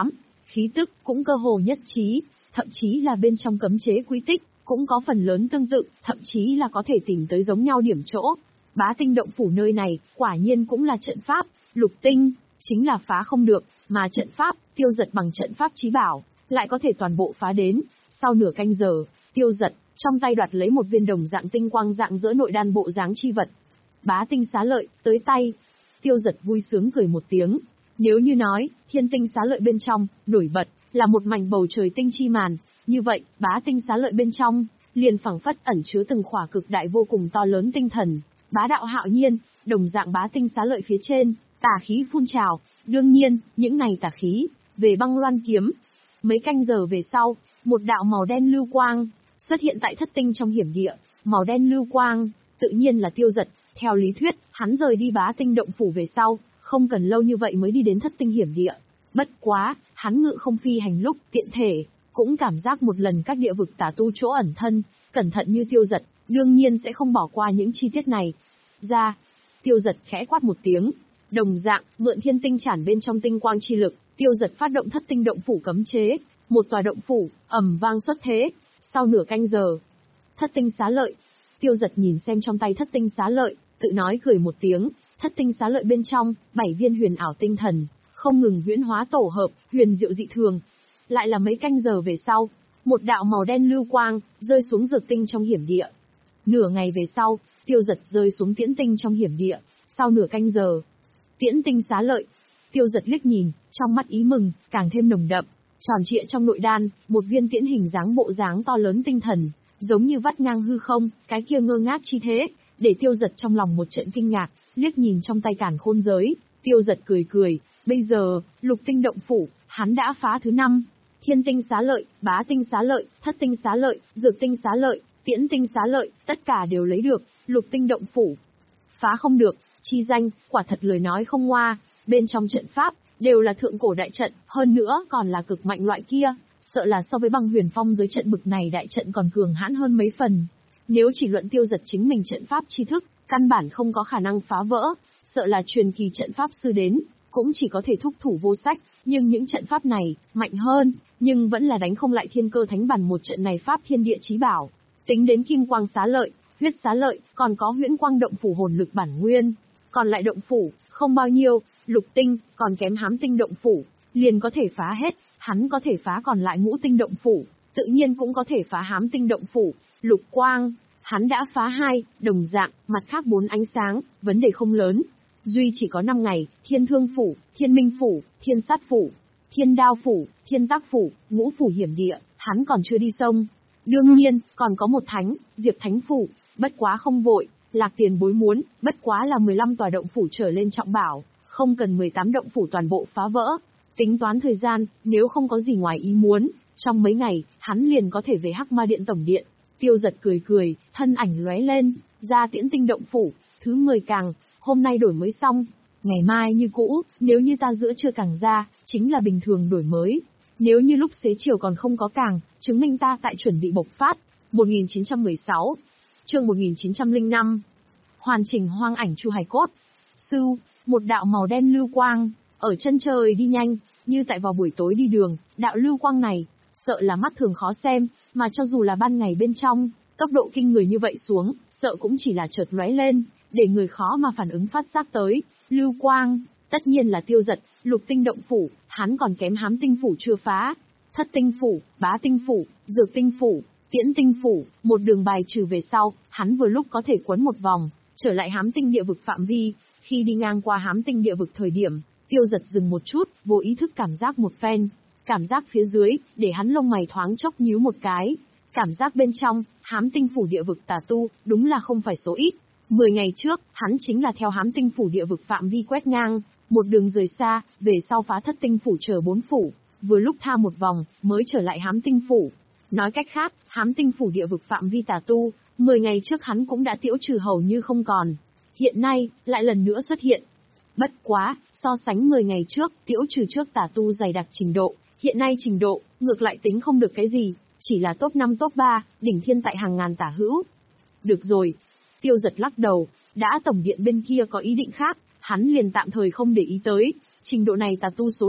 khí tức cũng cơ hồ nhất trí, thậm chí là bên trong cấm chế quy tích, cũng có phần lớn tương tự, thậm chí là có thể tìm tới giống nhau điểm chỗ. Bá tinh động phủ nơi này, quả nhiên cũng là trận pháp, lục tinh, chính là phá không được, mà trận pháp, Tiêu Dật bằng trận pháp chí bảo, lại có thể toàn bộ phá đến. Sau nửa canh giờ, Tiêu Dật, trong tay đoạt lấy một viên đồng dạng tinh quang dạng giữa nội đan bộ dáng chi vật. Bá tinh xá lợi, tới tay. Tiêu Dật vui sướng cười một tiếng. Nếu như nói, thiên tinh xá lợi bên trong, nổi bật, là một mảnh bầu trời tinh chi màn, như vậy, bá tinh xá lợi bên trong, liền phảng phất ẩn chứa từng khỏa cực đại vô cùng to lớn tinh thần, bá đạo hạo nhiên, đồng dạng bá tinh xá lợi phía trên, tà khí phun trào, đương nhiên, những này tà khí, về băng loan kiếm. Mấy canh giờ về sau, một đạo màu đen lưu quang, xuất hiện tại thất tinh trong hiểm địa, màu đen lưu quang, tự nhiên là Tiêu Dật, theo lý thuyết, hắn rời đi bá tinh động phủ về sau, không cần lâu như vậy mới đi đến thất tinh hiểm địa. Bất quá, hắn ngự không phi hành lúc, tiện thể, cũng cảm giác một lần các địa vực tà tu chỗ ẩn thân, cẩn thận như Tiêu Dật, đương nhiên sẽ không bỏ qua những chi tiết này. Ra, Tiêu Dật khẽ quát một tiếng, đồng dạng, mượn thiên tinh chản bên trong tinh quang chi lực, Tiêu Dật phát động thất tinh động phủ cấm chế, một tòa động phủ, ầm vang xuất thế. Sau nửa canh giờ, thất tinh xá lợi, Tiêu Dật nhìn xem trong tay thất tinh xá lợi, tự nói cười một tiếng, thất tinh xá lợi bên trong, bảy viên huyền ảo tinh thần, không ngừng huyễn hóa tổ hợp, huyền diệu dị thường. Lại là mấy canh giờ về sau, một đạo màu đen lưu quang, rơi xuống dược tinh trong hiểm địa. Nửa ngày về sau, Tiêu Dật rơi xuống tiễn tinh trong hiểm địa, sau nửa canh giờ. Tiễn tinh xá lợi, Tiêu Dật liếc nhìn, trong mắt ý mừng, càng thêm nồng đậm, tròn trịa trong nội đan, một viên tiễn hình dáng bộ dáng to lớn tinh thần, giống như vắt ngang hư không, cái kia ngơ ngác chi thế, để Tiêu Dật trong lòng một trận kinh ngạc, liếc nhìn trong tay càn khôn giới, Tiêu Dật cười cười, bây giờ, lục tinh động phủ, hắn đã phá thứ năm. Thiên tinh xá lợi, bá tinh xá lợi, thất tinh xá lợi, dược tinh xá lợi, tiễn tinh xá lợi, tất cả đều lấy được, lục tinh động phủ. Phá không được, chi danh, quả thật lời nói không ngoa, bên trong trận pháp, đều là thượng cổ đại trận, hơn nữa còn là cực mạnh loại kia, sợ là so với băng huyền phong dưới trận bực này đại trận còn cường hãn hơn mấy phần. Nếu chỉ luận Tiêu Dật chính mình trận pháp tri thức, căn bản không có khả năng phá vỡ, sợ là truyền kỳ trận pháp sư đến, cũng chỉ có thể thúc thủ vô sách, nhưng những trận pháp này, mạnh hơn, nhưng vẫn là đánh không lại thiên cơ thánh bản một trận này pháp thiên địa chí bảo. Tính đến kim quang xá lợi, huyết xá lợi, còn có huyễn quang động phủ hồn lực bản nguyên. Còn lại động phủ, không bao nhiêu, lục tinh, còn kém hám tinh động phủ, liền có thể phá hết, hắn có thể phá còn lại ngũ tinh động phủ, tự nhiên cũng có thể phá hám tinh động phủ, lục quang. Hắn đã phá hai, đồng dạng, mặt khác bốn ánh sáng, vấn đề không lớn. Duy chỉ có năm ngày, thiên thương phủ, thiên minh phủ, thiên sát phủ, thiên đao phủ, thiên tác phủ, ngũ phủ hiểm địa, hắn còn chưa đi sông. Đương nhiên, còn có một thánh, diệp thánh phủ, bất quá không vội, Lạc Tiền Bối muốn, bất quá là mười lăm tòa động phủ trở lên trọng bảo, không cần mười tám động phủ toàn bộ phá vỡ. Tính toán thời gian, nếu không có gì ngoài ý muốn, trong mấy ngày, hắn liền có thể về Hắc Ma Điện tổng điện. Tiêu Dật cười cười, thân ảnh lóe lên, ra tiễn tinh động phủ, thứ mười càng, hôm nay đổi mới xong, ngày mai như cũ, nếu như ta giữa chưa càng ra, chính là bình thường đổi mới. Nếu như lúc xế chiều còn không có càng, chứng minh ta tại chuẩn bị bộc phát. một nghìn chín trăm mười sáu, chương một nghìn chín trăm lẻ năm, hoàn chỉnh hoang ảnh chu hài cốt. Sưu, một đạo màu đen lưu quang, ở chân trời đi nhanh, như tại vào buổi tối đi đường, đạo lưu quang này, sợ là mắt thường khó xem, mà cho dù là ban ngày bên trong, tốc độ kinh người như vậy xuống, sợ cũng chỉ là chợt lóe lên, để người khó mà phản ứng phát giác tới. Lưu quang, tất nhiên là Tiêu Dật, lục tinh động phủ, hắn còn kém hám tinh phủ chưa phá. Thất tinh phủ, bá tinh phủ, dược tinh phủ, tiễn tinh phủ, một đường bài trừ về sau, hắn vừa lúc có thể quấn một vòng, trở lại hám tinh địa vực phạm vi. Khi đi ngang qua hám tinh địa vực thời điểm, Tiêu Dật dừng một chút, vô ý thức cảm giác một phen. Cảm giác phía dưới, để hắn lông mày thoáng chốc nhíu một cái. Cảm giác bên trong, hám tinh phủ địa vực tà tu, đúng là không phải số ít. Mười ngày trước, hắn chính là theo hám tinh phủ địa vực phạm vi quét ngang, một đường rời xa, về sau phá thất tinh phủ chờ bốn phủ, vừa lúc tha một vòng, mới trở lại hám tinh phủ. Nói cách khác, hám tinh phủ địa vực phạm vi tà tu, mười ngày trước hắn cũng đã tiễu trừ hầu như không còn. Hiện nay, lại lần nữa xuất hiện. Bất quá, so sánh mười ngày trước, tiễu trừ trước tà tu dày đặc trình độ, hiện nay trình độ, ngược lại tính không được cái gì, chỉ là top năm top ba, đỉnh thiên tại hàng ngàn tả hữu. Được rồi. Tiêu Dật lắc đầu, đã tổng điện bên kia có ý định khác, hắn liền tạm thời không để ý tới, trình độ này tà tu số lượng,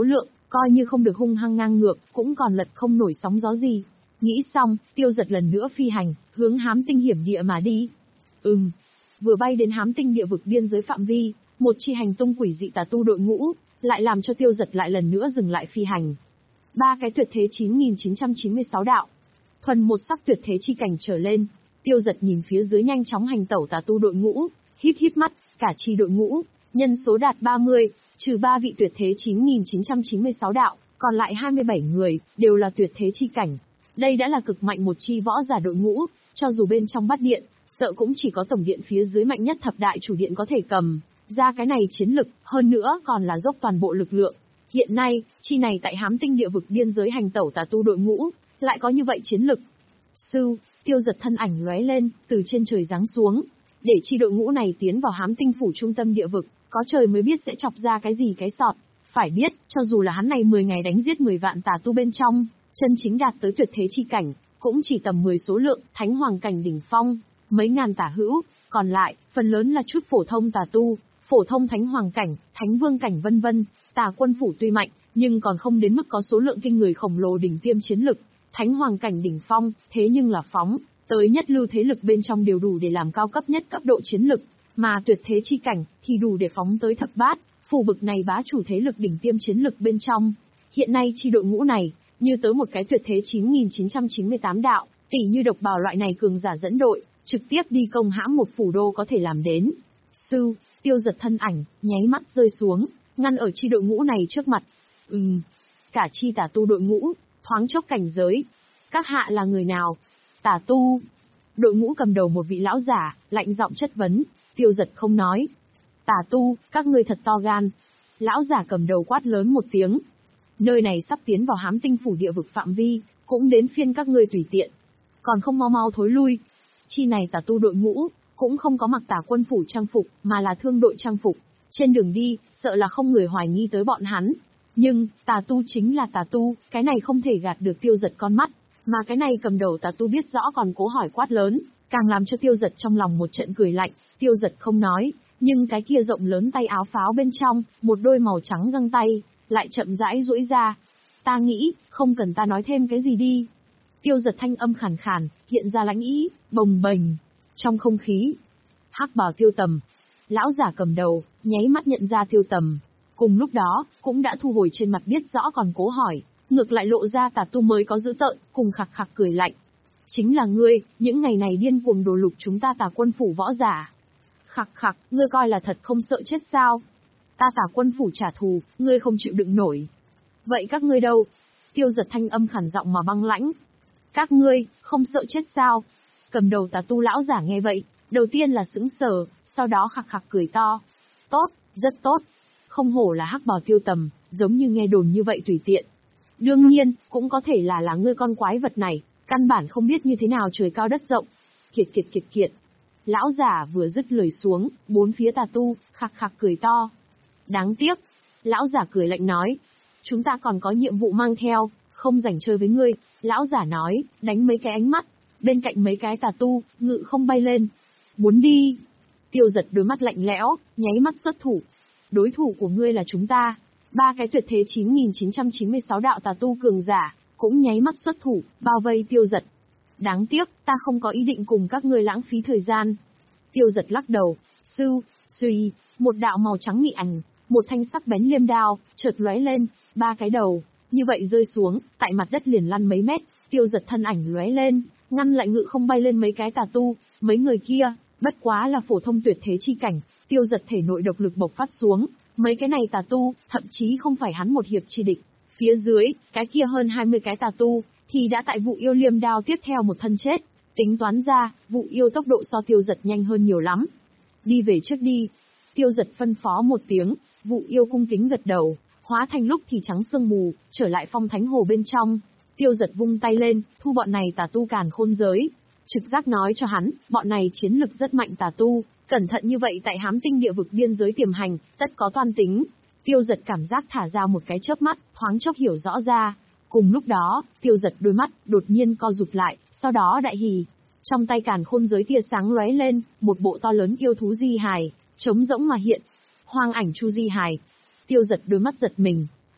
coi như không được hung hăng ngang ngược, cũng còn lật không nổi sóng gió gì. Nghĩ xong, Tiêu Giật lần nữa phi hành, hướng Hám Tinh hiểm địa mà đi. Ừm, vừa bay đến Hám Tinh địa vực biên giới phạm vi, một chi hành tung quỷ dị tà tu đội ngũ, lại làm cho Tiêu Giật lại lần nữa dừng lại phi hành. Ba cái tuyệt thế chín nghìn chín trăm chín mươi sáu đạo. Thuần một sắc tuyệt thế chi cảnh trở lên, Tiêu Giật nhìn phía dưới nhanh chóng hành tẩu tà tu đội ngũ, híp híp mắt, cả chi đội ngũ, nhân số đạt ba mươi, trừ ba vị tuyệt thế chín nghìn chín trăm chín mươi sáu đạo, còn lại hai mươi bảy người, đều là tuyệt thế chi cảnh. Đây đã là cực mạnh một chi võ giả đội ngũ, cho dù bên trong bát điện, sợ cũng chỉ có tổng điện phía dưới mạnh nhất thập đại chủ điện có thể cầm ra cái này chiến lực, hơn nữa còn là dốc toàn bộ lực lượng. Hiện nay, chi này tại Hám Tinh địa vực biên giới hành tẩu tà tu đội ngũ, lại có như vậy chiến lực. Sư, Tiêu Giật thân ảnh lóe lên, từ trên trời giáng xuống, để chi đội ngũ này tiến vào Hám Tinh phủ trung tâm địa vực, có trời mới biết sẽ chọc ra cái gì cái sọt. Phải biết, cho dù là hắn này mười ngày đánh giết mười vạn tà tu bên trong, chân chính đạt tới tuyệt thế chi cảnh, cũng chỉ tầm mười số lượng, thánh hoàng cảnh đỉnh phong, mấy ngàn tả hữu, còn lại, phần lớn là chút phổ thông tà tu, phổ thông thánh hoàng cảnh, thánh vương cảnh vân vân. Tà quân phủ tuy mạnh, nhưng còn không đến mức có số lượng kinh người khổng lồ đỉnh tiêm chiến lực, thánh hoàng cảnh đỉnh phong, thế nhưng là phóng tới nhất lưu thế lực bên trong đều đủ để làm cao cấp nhất cấp độ chiến lực, mà tuyệt thế chi cảnh thì đủ để phóng tới thập bát, phủ bực này bá chủ thế lực đỉnh tiêm chiến lực bên trong. Hiện nay chi đội ngũ này, như tới một cái tuyệt thế chín nghìn chín trăm chín mươi tám đạo, tỷ như Độc Bào loại này cường giả dẫn đội, trực tiếp đi công hãm một phủ đô có thể làm đến. Sư, Tiêu Giật thân ảnh, nháy mắt rơi xuống, ngăn ở chi đội ngũ này trước mặt. Ừm, cả chi tà tu đội ngũ, thoáng chốc cảnh giới. Các hạ là người nào? Tà tu. Đội ngũ cầm đầu một vị lão giả, lạnh giọng chất vấn. Tiêu Giật không nói. Tà tu, các ngươi thật to gan. Lão giả cầm đầu quát lớn một tiếng. Nơi này sắp tiến vào Hám Tinh phủ địa vực phạm vi, cũng đến phiên các ngươi tùy tiện. Còn không mau mau thối lui. Chi này tà tu đội ngũ, cũng không có mặc tà quân phủ trang phục, mà là thương đội trang phục. Trên đường đi, sợ là không người hoài nghi tới bọn hắn. Nhưng, tà tu chính là tà tu, cái này không thể gạt được Tiêu Giật con mắt. Mà cái này cầm đầu tà tu biết rõ còn cố hỏi quát lớn, càng làm cho Tiêu Giật trong lòng một trận cười lạnh. Tiêu Giật không nói, nhưng cái kia rộng lớn tay áo pháo bên trong, một đôi màu trắng găng tay, lại chậm rãi duỗi ra. Ta nghĩ, không cần ta nói thêm cái gì đi. Tiêu Giật thanh âm khàn khàn, hiện ra lãnh ý, bồng bềnh. Trong không khí, hắc bào Tiêu Tầm, lão giả cầm đầu, nháy mắt nhận ra Tiêu Tầm. Cùng lúc đó, cũng đã thu hồi trên mặt biết rõ còn cố hỏi, ngược lại lộ ra tà tu mới có dữ tợn, cùng khặc khặc cười lạnh. Chính là ngươi, những ngày này điên cuồng đổ lục chúng ta Tà quân phủ võ giả. Khặc khặc, ngươi coi là thật không sợ chết sao? Ta Tà quân phủ trả thù, ngươi không chịu đựng nổi. Vậy các ngươi đâu? Tiêu Giật thanh âm khản giọng mà băng lãnh. Các ngươi, không sợ chết sao? Cầm đầu tà tu lão giả nghe vậy, đầu tiên là sững sờ, sau đó khặc khặc cười to. Tốt, rất tốt. Không hổ là hắc bào Tiêu Tầm, giống như nghe đồn như vậy tùy tiện. Đương nhiên, cũng có thể là là ngươi con quái vật này, căn bản không biết như thế nào trời cao đất rộng. Kiệt kiệt kiệt kiệt. Lão giả vừa dứt lời xuống, bốn phía tà tu, khặc khặc cười to. Đáng tiếc. Lão giả cười lạnh nói. Chúng ta còn có nhiệm vụ mang theo, không rảnh chơi với ngươi. Lão giả nói, đánh mấy cái ánh mắt. Bên cạnh mấy cái tà tu, ngự không bay lên. Muốn đi. Tiêu Giật đôi mắt lạnh lẽo, nháy mắt xuất thủ. Đối thủ của ngươi là chúng ta. Ba cái tuyệt thế chín nghìn chín trăm chín mươi sáu đạo tà tu cường giả, cũng nháy mắt xuất thủ, bao vây Tiêu Giật. Đáng tiếc, ta không có ý định cùng các ngươi lãng phí thời gian. Tiêu Giật lắc đầu, sư, suy, một đạo màu trắng mị ảnh, một thanh sắc bén liêm đao, chợt lóe lên, ba cái đầu, như vậy rơi xuống, tại mặt đất liền lăn mấy mét. Tiêu Giật thân ảnh lóe lên, ngăn lại ngự không bay lên mấy cái tà tu, mấy người kia, bất quá là phổ thông tuyệt thế chi cảnh. Tiêu Giật thể nội độc lực bộc phát xuống, mấy cái này tà tu, thậm chí không phải hắn một hiệp chi địch. Phía dưới, cái kia hơn hai mươi cái tà tu, thì đã tại vụ yêu liêm đao tiếp theo một thân chết. Tính toán ra, vụ yêu tốc độ so Tiêu Giật nhanh hơn nhiều lắm. Đi về trước đi. Tiêu Giật phân phó một tiếng, vụ yêu cung kính gật đầu, hóa thành lúc thì trắng sương mù, trở lại phong thánh hồ bên trong. Tiêu Giật vung tay lên, thu bọn này tà tu càn khôn giới. Trực giác nói cho hắn, bọn này chiến lực rất mạnh tà tu, cẩn thận như vậy tại Hám Tinh địa vực biên giới tiềm hành, tất có toan tính. Tiêu Giật cảm giác thả ra một cái chớp mắt, thoáng chốc hiểu rõ ra. Cùng lúc đó, Tiêu Giật đôi mắt đột nhiên co rụt lại, sau đó đại hỉ. Trong tay càn khôn giới tia sáng lóe lên, một bộ to lớn yêu thú di hài, trống rỗng mà hiện. Hoang ảnh chu di hài. Tiêu Giật đôi mắt giật mình.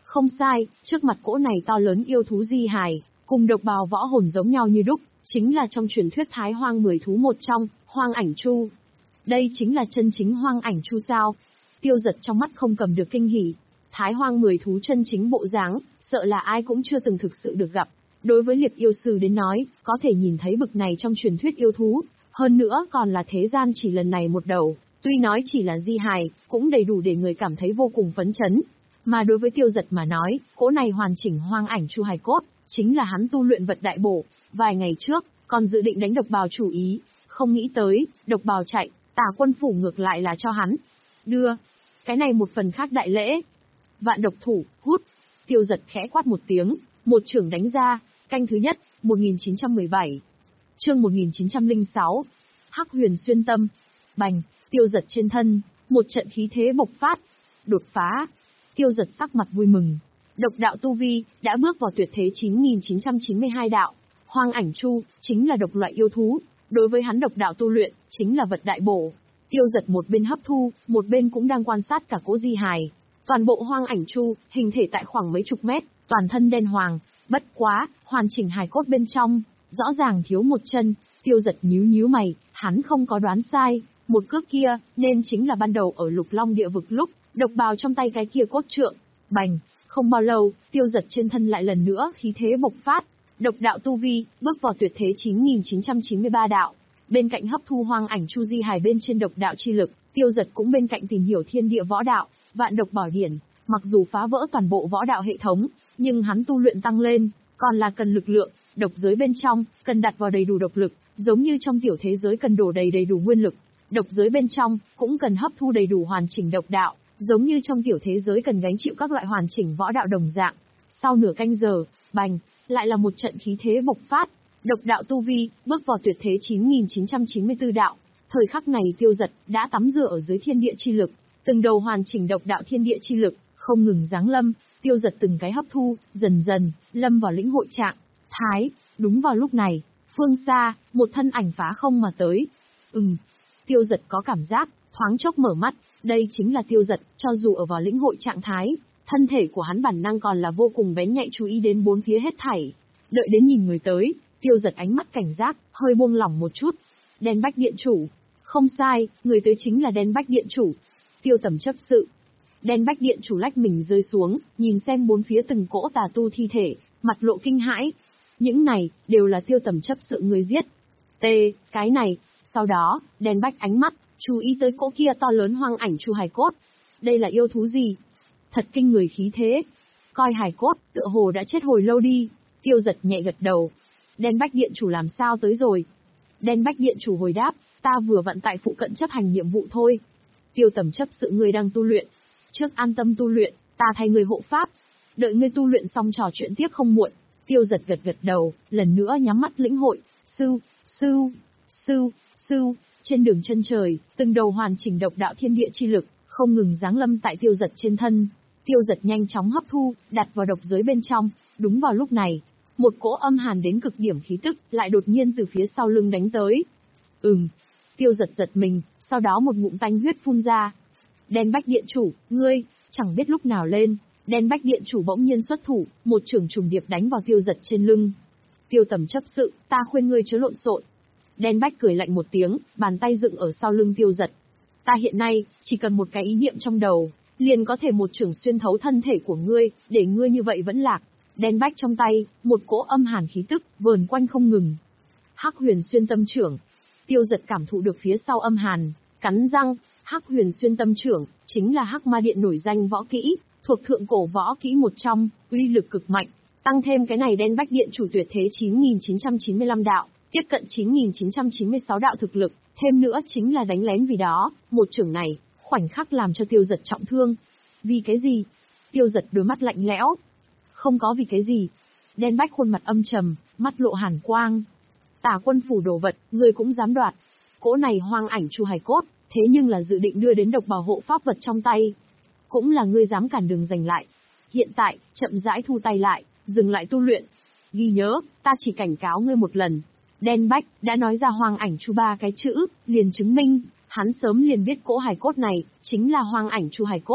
Không sai, trước mặt cỗ này to lớn yêu thú di hài, cùng độc bào võ hồn giống nhau như đúc, chính là trong truyền thuyết Thái Hoang mười thú một trong, Hoang Ảnh Chu. Đây chính là chân chính Hoang Ảnh Chu sao? Tiêu Giật trong mắt không cầm được kinh hỉ. Thái Hoang mười thú chân chính bộ dáng, sợ là ai cũng chưa từng thực sự được gặp. Đối với Liệp yêu sư đến nói, có thể nhìn thấy bực này trong truyền thuyết yêu thú, hơn nữa còn là thế gian chỉ lần này một đầu, tuy nói chỉ là di hài, cũng đầy đủ để người cảm thấy vô cùng phấn chấn. Mà đối với Tiêu Giật mà nói, cỗ này hoàn chỉnh Hoang Ảnh Chu hài cốt, chính là hắn tu luyện vật đại bổ. Vài ngày trước, còn dự định đánh độc bào chủ ý, không nghĩ tới, độc bào chạy, Tả Quân Phủ ngược lại là cho hắn đưa. Cái này một phần khác đại lễ. Vạn độc thủ, hút. Tiêu Giật khẽ quát một tiếng, một chưởng đánh ra, canh thứ nhất, một nghìn chín trăm mười bảy. Chương một nghìn chín trăm lẻ sáu. Hắc Huyền xuyên tâm. Bành, Tiêu Giật trên thân, một trận khí thế bộc phát, đột phá. Tiêu Giật sắc mặt vui mừng. Độc đạo tu vi đã bước vào tuyệt thế chín nghìn chín trăm chín mươi hai đạo. Hoang Ảnh Chu chính là độc loại yêu thú, đối với hắn độc đạo tu luyện chính là vật đại bổ. Tiêu Giật một bên hấp thu, một bên cũng đang quan sát cả cỗ di hài. Toàn bộ Hoang Ảnh Chu, hình thể tại khoảng mấy chục mét, toàn thân đen hoàng, bất quá, hoàn chỉnh hài cốt bên trong, rõ ràng thiếu một chân. Tiêu Giật nhíu nhíu mày, hắn không có đoán sai, một cước kia, nên chính là ban đầu ở Lục Long địa vực lúc, độc bào trong tay cái kia cốt trượng. Bành, không bao lâu, Tiêu Giật trên thân lại lần nữa khí thế bộc phát. Độc đạo tu vi, bước vào tuyệt thế chín nghìn chín trăm chín mươi ba đạo. Bên cạnh hấp thu Hoang Ảnh Chu di hài bên trên độc đạo chi lực, Tiêu Giật cũng bên cạnh tìm hiểu thiên địa võ đạo, vạn độc bảo điển. Mặc dù phá vỡ toàn bộ võ đạo hệ thống, nhưng hắn tu luyện tăng lên, còn là cần lực lượng, độc giới bên trong, cần đặt vào đầy đủ độc lực, giống như trong tiểu thế giới cần đổ đầy đầy đủ nguyên lực. Độc giới bên trong, cũng cần hấp thu đầy đủ hoàn chỉnh độc đạo, giống như trong tiểu thế giới cần gánh chịu các loại hoàn chỉnh võ đạo đồng dạng. Sau nửa canh giờ, bành, lại là một trận khí thế bộc phát. Độc đạo tu vi, bước vào tuyệt thế chín nghìn chín trăm chín mươi tư đạo. Thời khắc này Tiêu Giật đã tắm rửa ở dưới thiên địa chi lực, từng đầu hoàn chỉnh độc đạo thiên địa chi lực, không ngừng giáng lâm. Tiêu Giật từng cái hấp thu, dần dần, lâm vào lĩnh hội trạng thái. Đúng vào lúc này, phương xa, một thân ảnh phá không mà tới. Ừm, Tiêu Giật có cảm giác, thoáng chốc mở mắt, đây chính là Tiêu Giật, cho dù ở vào lĩnh hội trạng thái, thân thể của hắn bản năng còn là vô cùng bén nhạy chú ý đến bốn phía hết thảy. Đợi đến nhìn người tới, Tiêu Giật ánh mắt cảnh giác, hơi buông lỏng một chút. Đen Bách Điện Chủ. Không sai, người tới chính là Đen Bách Điện Chủ. Tiêu Tầm chấp sự. Đen Bách Điện Chủ lách mình rơi xuống, nhìn xem bốn phía từng cỗ tà tu thi thể, mặt lộ kinh hãi. Những này, đều là Tiêu Tầm chấp sự người giết. T, cái này. Sau đó, Đen Bách ánh mắt, chú ý tới cỗ kia to lớn Hoang Ảnh Chu hài cốt. Đây là yêu thú gì? Thật kinh người khí thế. Coi hài cốt, tựa hồ đã chết hồi lâu đi. Tiêu Giật nhẹ gật đầu. Đen Bách Điện Chủ làm sao tới rồi? Đen Bách Điện Chủ hồi đáp, ta vừa vặn tại phụ cận chấp hành nhiệm vụ thôi. Tiêu Tầm chấp sự người đang tu luyện. Trước an tâm tu luyện, ta thay người hộ pháp. Đợi ngươi tu luyện xong trò chuyện tiếp không muộn. Tiêu Giật gật gật đầu, lần nữa nhắm mắt lĩnh hội. Sư, sư, sư, sư. Trên đường chân trời, từng đầu hoàn chỉnh độc đạo thiên địa chi lực, không ngừng giáng lâm tại Tiêu Giật trên thân. Tiêu Giật nhanh chóng hấp thu, đặt vào độc giới bên trong. Đúng vào lúc này, một cỗ âm hàn đến cực điểm khí tức lại đột nhiên từ phía sau lưng đánh tới. Ừm. Tiêu Giật giật mình, sau đó một ngụm tanh huyết phun ra. Đen Bách Điện Chủ, ngươi, chẳng biết lúc nào lên, Đen Bách Điện Chủ bỗng nhiên xuất thủ, một chưởng trùng điệp đánh vào Tiêu Giật trên lưng. Tiêu Tầm chấp sự, ta khuyên ngươi chớ lộn xộn. Đen Bách cười lạnh một tiếng, bàn tay dựng ở sau lưng Tiêu Giật. Ta hiện nay, chỉ cần một cái ý niệm trong đầu, liền có thể một chưởng xuyên thấu thân thể của ngươi, để ngươi như vậy vẫn lạc. Đen Bách trong tay, một cỗ âm hàn khí tức, vờn quanh không ngừng. Hắc Huyền xuyên tâm chưởng. Tiêu Giật cảm thụ được phía sau âm hàn, cắn răng. Hắc Huyền xuyên tâm chưởng, chính là Hắc Ma Điện nổi danh võ kỹ, thuộc thượng cổ võ kỹ một trong, uy lực cực mạnh. Tăng thêm cái này Đen Bách Điện Chủ tuyệt thế chín nghìn chín trăm chín mươi lăm đạo, tiếp cận chín nghìn chín trăm chín mươi sáu đạo thực lực, thêm nữa chính là đánh lén vì đó, một chưởng này, khoảnh khắc làm cho Tiêu Giật trọng thương. Vì cái gì? Tiêu Giật đôi mắt lạnh lẽo. Không có vì cái gì. Đen Bách khuôn mặt âm trầm, mắt lộ hàn quang. Tả Quân Phủ đồ vật, ngươi cũng dám đoạt. Cỗ này Hoang Ảnh Chu hài cốt, thế nhưng là dự định đưa đến độc bảo hộ pháp vật trong tay. Cũng là ngươi dám cản đường giành lại. Hiện tại, chậm rãi thu tay lại, dừng lại tu luyện. Ghi nhớ, ta chỉ cảnh cáo ngươi một lần. Đen Bách đã nói ra Hoang Ảnh Chu ba cái chữ, liền chứng minh, hắn sớm liền biết cỗ hài cốt này, chính là Hoang Ảnh Chu hài cốt.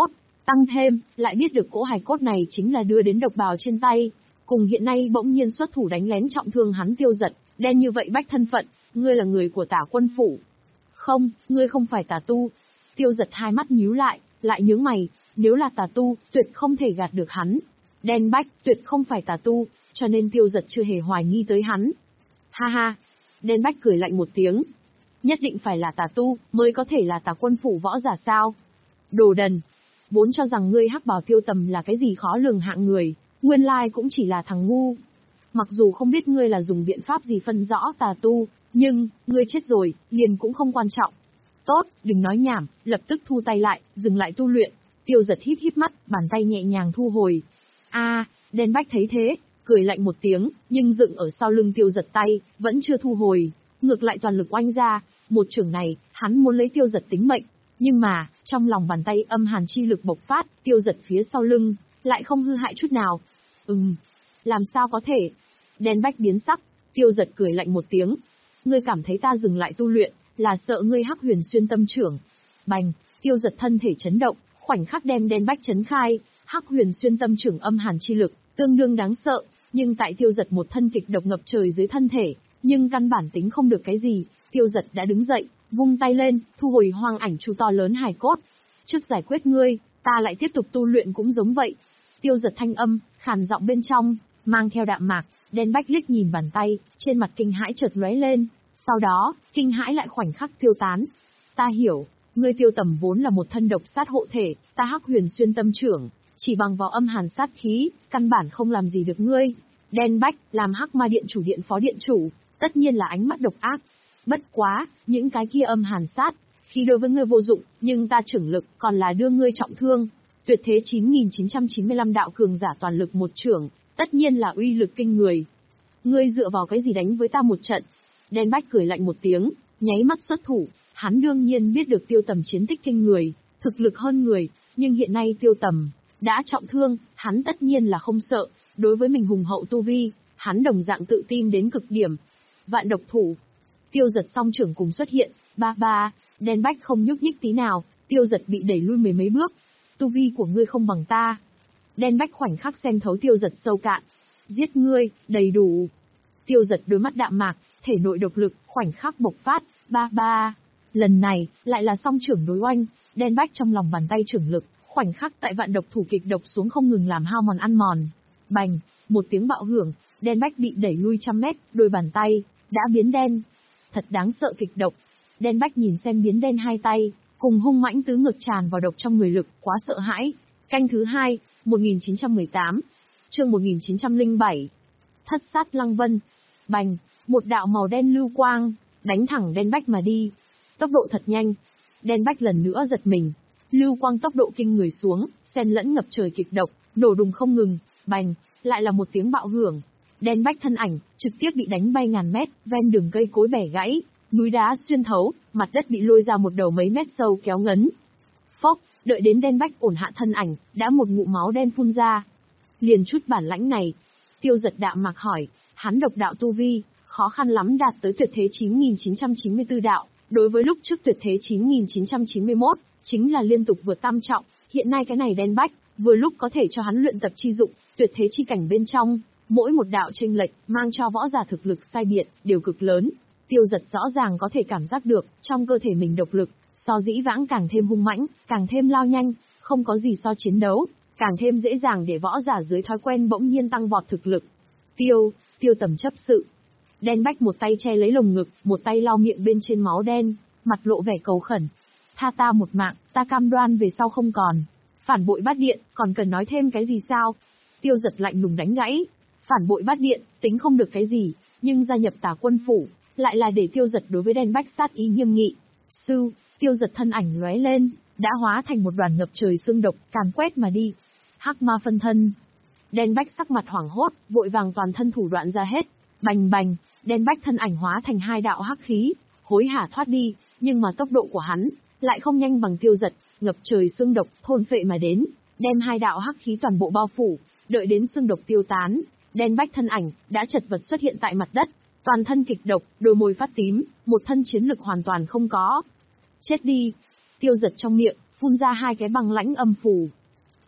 Tăng thêm, lại biết được cỗ hài cốt này chính là đưa đến độc bào trên tay, cùng hiện nay bỗng nhiên xuất thủ đánh lén trọng thương hắn Tiêu Dật, đen như vậy bách thân phận, ngươi là người của Tả quân phủ. Không, ngươi không phải tà tu. Tiêu Dật hai mắt nhíu lại, lại nhướng mày, nếu là tà tu, tuyệt không thể gạt được hắn. Đen Bách tuyệt không phải tà tu, cho nên Tiêu Dật chưa hề hoài nghi tới hắn. Ha ha, Đen Bách cười lạnh một tiếng. Nhất định phải là tà tu, mới có thể là Tả quân phủ võ giả sao? Đồ đần, vốn cho rằng ngươi Hắc Bào Tiêu Tầm là cái gì khó lường hạng người, nguyên lai cũng chỉ là thằng ngu. Mặc dù không biết ngươi là dùng biện pháp gì phân rõ tà tu, nhưng, ngươi chết rồi, liền cũng không quan trọng. Tốt, đừng nói nhảm, lập tức thu tay lại, dừng lại tu luyện. Tiêu Dật híp híp mắt, bàn tay nhẹ nhàng thu hồi. A, à, Đen Bách thấy thế, cười lạnh một tiếng, nhưng dựng ở sau lưng Tiêu Dật tay, vẫn chưa thu hồi, ngược lại toàn lực oanh ra. Một chưởng này, hắn muốn lấy Tiêu Dật tính mệnh, nhưng mà, trong lòng bàn tay âm hàn chi lực bộc phát, Tiêu Dật phía sau lưng, lại không hư hại chút nào. Ừm, làm sao có thể? Đen Bách biến sắc, Tiêu Dật cười lạnh một tiếng. Ngươi cảm thấy ta dừng lại tu luyện, là sợ ngươi Hắc Huyền Xuyên tâm trưởng. Bành, Tiêu Dật thân thể chấn động, khoảnh khắc đem Đen Bách chấn khai, Hắc Huyền Xuyên tâm trưởng âm hàn chi lực, tương đương đáng sợ, nhưng tại Tiêu Dật một thân kịch độc ngập trời dưới thân thể, nhưng căn bản tính không được cái gì, Tiêu Dật đã đứng dậy, vung tay lên, thu hồi hoang ảnh chu to lớn hài cốt. Trước giải quyết ngươi, ta lại tiếp tục tu luyện cũng giống vậy. Tiêu Dật thanh âm, khàn giọng bên trong, mang theo đạm mạc. Đen Bách liếc nhìn bàn tay, trên mặt kinh hãi chợt lóe lên, sau đó, kinh hãi lại khoảnh khắc tiêu tán. Ta hiểu, ngươi Tiêu Tầm vốn là một thân độc sát hộ thể, ta Hắc Huyền Xuyên tâm trưởng, chỉ bằng vào âm hàn sát khí, căn bản không làm gì được ngươi. Đen Bách, làm Hắc Ma Điện chủ điện phó điện chủ, tất nhiên là ánh mắt độc ác. Bất quá, những cái kia âm hàn sát, khi đối với ngươi vô dụng, nhưng ta trưởng lực còn là đưa ngươi trọng thương. Tuyệt thế chín nghìn chín trăm chín mươi lăm đạo cường giả toàn lực một trưởng, tất nhiên là uy lực kinh người. Ngươi dựa vào cái gì đánh với ta một trận? Đen Bách cười lạnh một tiếng, nháy mắt xuất thủ, hắn đương nhiên biết được Tiêu Tầm chiến tích kinh người, thực lực hơn người, nhưng hiện nay Tiêu Tầm đã trọng thương, hắn tất nhiên là không sợ, đối với mình hùng hậu tu vi, hắn đồng dạng tự tin đến cực điểm. Vạn độc thủ. Tiêu Dật song trưởng cùng xuất hiện, ba ba, Đen Bách không nhúc nhích tí nào, Tiêu Dật bị đẩy lui mười mấy bước. Tu vi của ngươi không bằng ta. Đen Bách khoảnh khắc xem thấu Tiêu Dật sâu cạn. Giết ngươi, đầy đủ. Tiêu Dật đôi mắt đạm mạc, thể nội độc lực, khoảnh khắc bộc phát, ba ba. Lần này, lại là song trưởng đối oanh, Đen Bách trong lòng bàn tay trưởng lực, khoảnh khắc tại vạn độc thủ kịch độc xuống không ngừng làm hao mòn ăn mòn. Bành, một tiếng bạo hưởng, Đen Bách bị đẩy lui trăm mét, đôi bàn tay đã biến đen. Thật đáng sợ kịch độc. Đen Bách nhìn xem biến đen hai tay, cùng hung mãnh tứ ngực tràn vào độc trong người lực, quá sợ hãi. Canh thứ hai, một nghìn chín trăm mười tám, chương một nghìn chín trăm lẻ bảy. Thất sát Lăng Vân. Bành, một đạo màu đen lưu quang, đánh thẳng Đen Bách mà đi. Tốc độ thật nhanh. Đen Bách lần nữa giật mình. Lưu quang tốc độ kinh người xuống, xen lẫn ngập trời kịch độc, nổ đùng không ngừng. Bành, lại là một tiếng bạo hưởng. Đen Bách thân ảnh, trực tiếp bị đánh bay ngàn mét, ven đường cây cối bẻ gãy, núi đá xuyên thấu, mặt đất bị lôi ra một đầu mấy mét sâu kéo ngấn. Phốc, đợi đến Đen Bách ổn hạ thân ảnh, đã một ngụm máu đen phun ra. Liền chút bản lãnh này. Tiêu Dật đạm mạc hỏi, hắn độc đạo tu vi, khó khăn lắm đạt tới tuyệt thế chín nghìn chín trăm chín mươi tư đạo, đối với lúc trước tuyệt thế chín nghìn chín trăm chín mươi mốt, chính là liên tục vượt tam trọng, hiện nay cái này Đen Bách, vừa lúc có thể cho hắn luyện tập chi dụng, tuyệt thế chi cảnh bên trong, mỗi một đạo chênh lệch, mang cho võ giả thực lực sai biệt, đều cực lớn. Tiêu Dật rõ ràng có thể cảm giác được, trong cơ thể mình độc lực, so dĩ vãng càng thêm hung mãnh, càng thêm lao nhanh, không có gì so chiến đấu, càng thêm dễ dàng để võ giả dưới thói quen bỗng nhiên tăng vọt thực lực. Tiêu, Tiêu Tầm chấp sự. Đen Bách một tay che lấy lồng ngực, một tay lau miệng bên trên máu đen, mặt lộ vẻ cầu khẩn. Tha ta một mạng, ta cam đoan về sau không còn. Phản bội Bát Điện, còn cần nói thêm cái gì sao? Tiêu Dật lạnh lùng đánh gãy. Phản bội Bát Điện, tính không được cái gì, nhưng gia nhập Tả quân phủ, lại là để Tiêu Dật đối với Đen Bách sát ý nghiêm nghị. Sư, Tiêu Dật thân ảnh lóe lên, đã hóa thành một đoàn ngập trời xương độc, càn quét mà đi. Hắc ma phân thân. Đen Bách sắc mặt hoảng hốt, vội vàng toàn thân thủ đoạn ra hết. Bành bành, Đen Bách thân ảnh hóa thành hai đạo hắc khí, hối hả thoát đi, nhưng mà tốc độ của hắn lại không nhanh bằng Tiêu Dật, ngập trời xương độc thôn phệ mà đến, đem hai đạo hắc khí toàn bộ bao phủ, đợi đến xương độc tiêu tán, Đen Bách thân ảnh đã chật vật xuất hiện tại mặt đất, toàn thân kịch độc, đôi môi phát tím, một thân chiến lực hoàn toàn không có. Chết đi. Tiêu Dật trong miệng phun ra hai cái băng lãnh âm phù.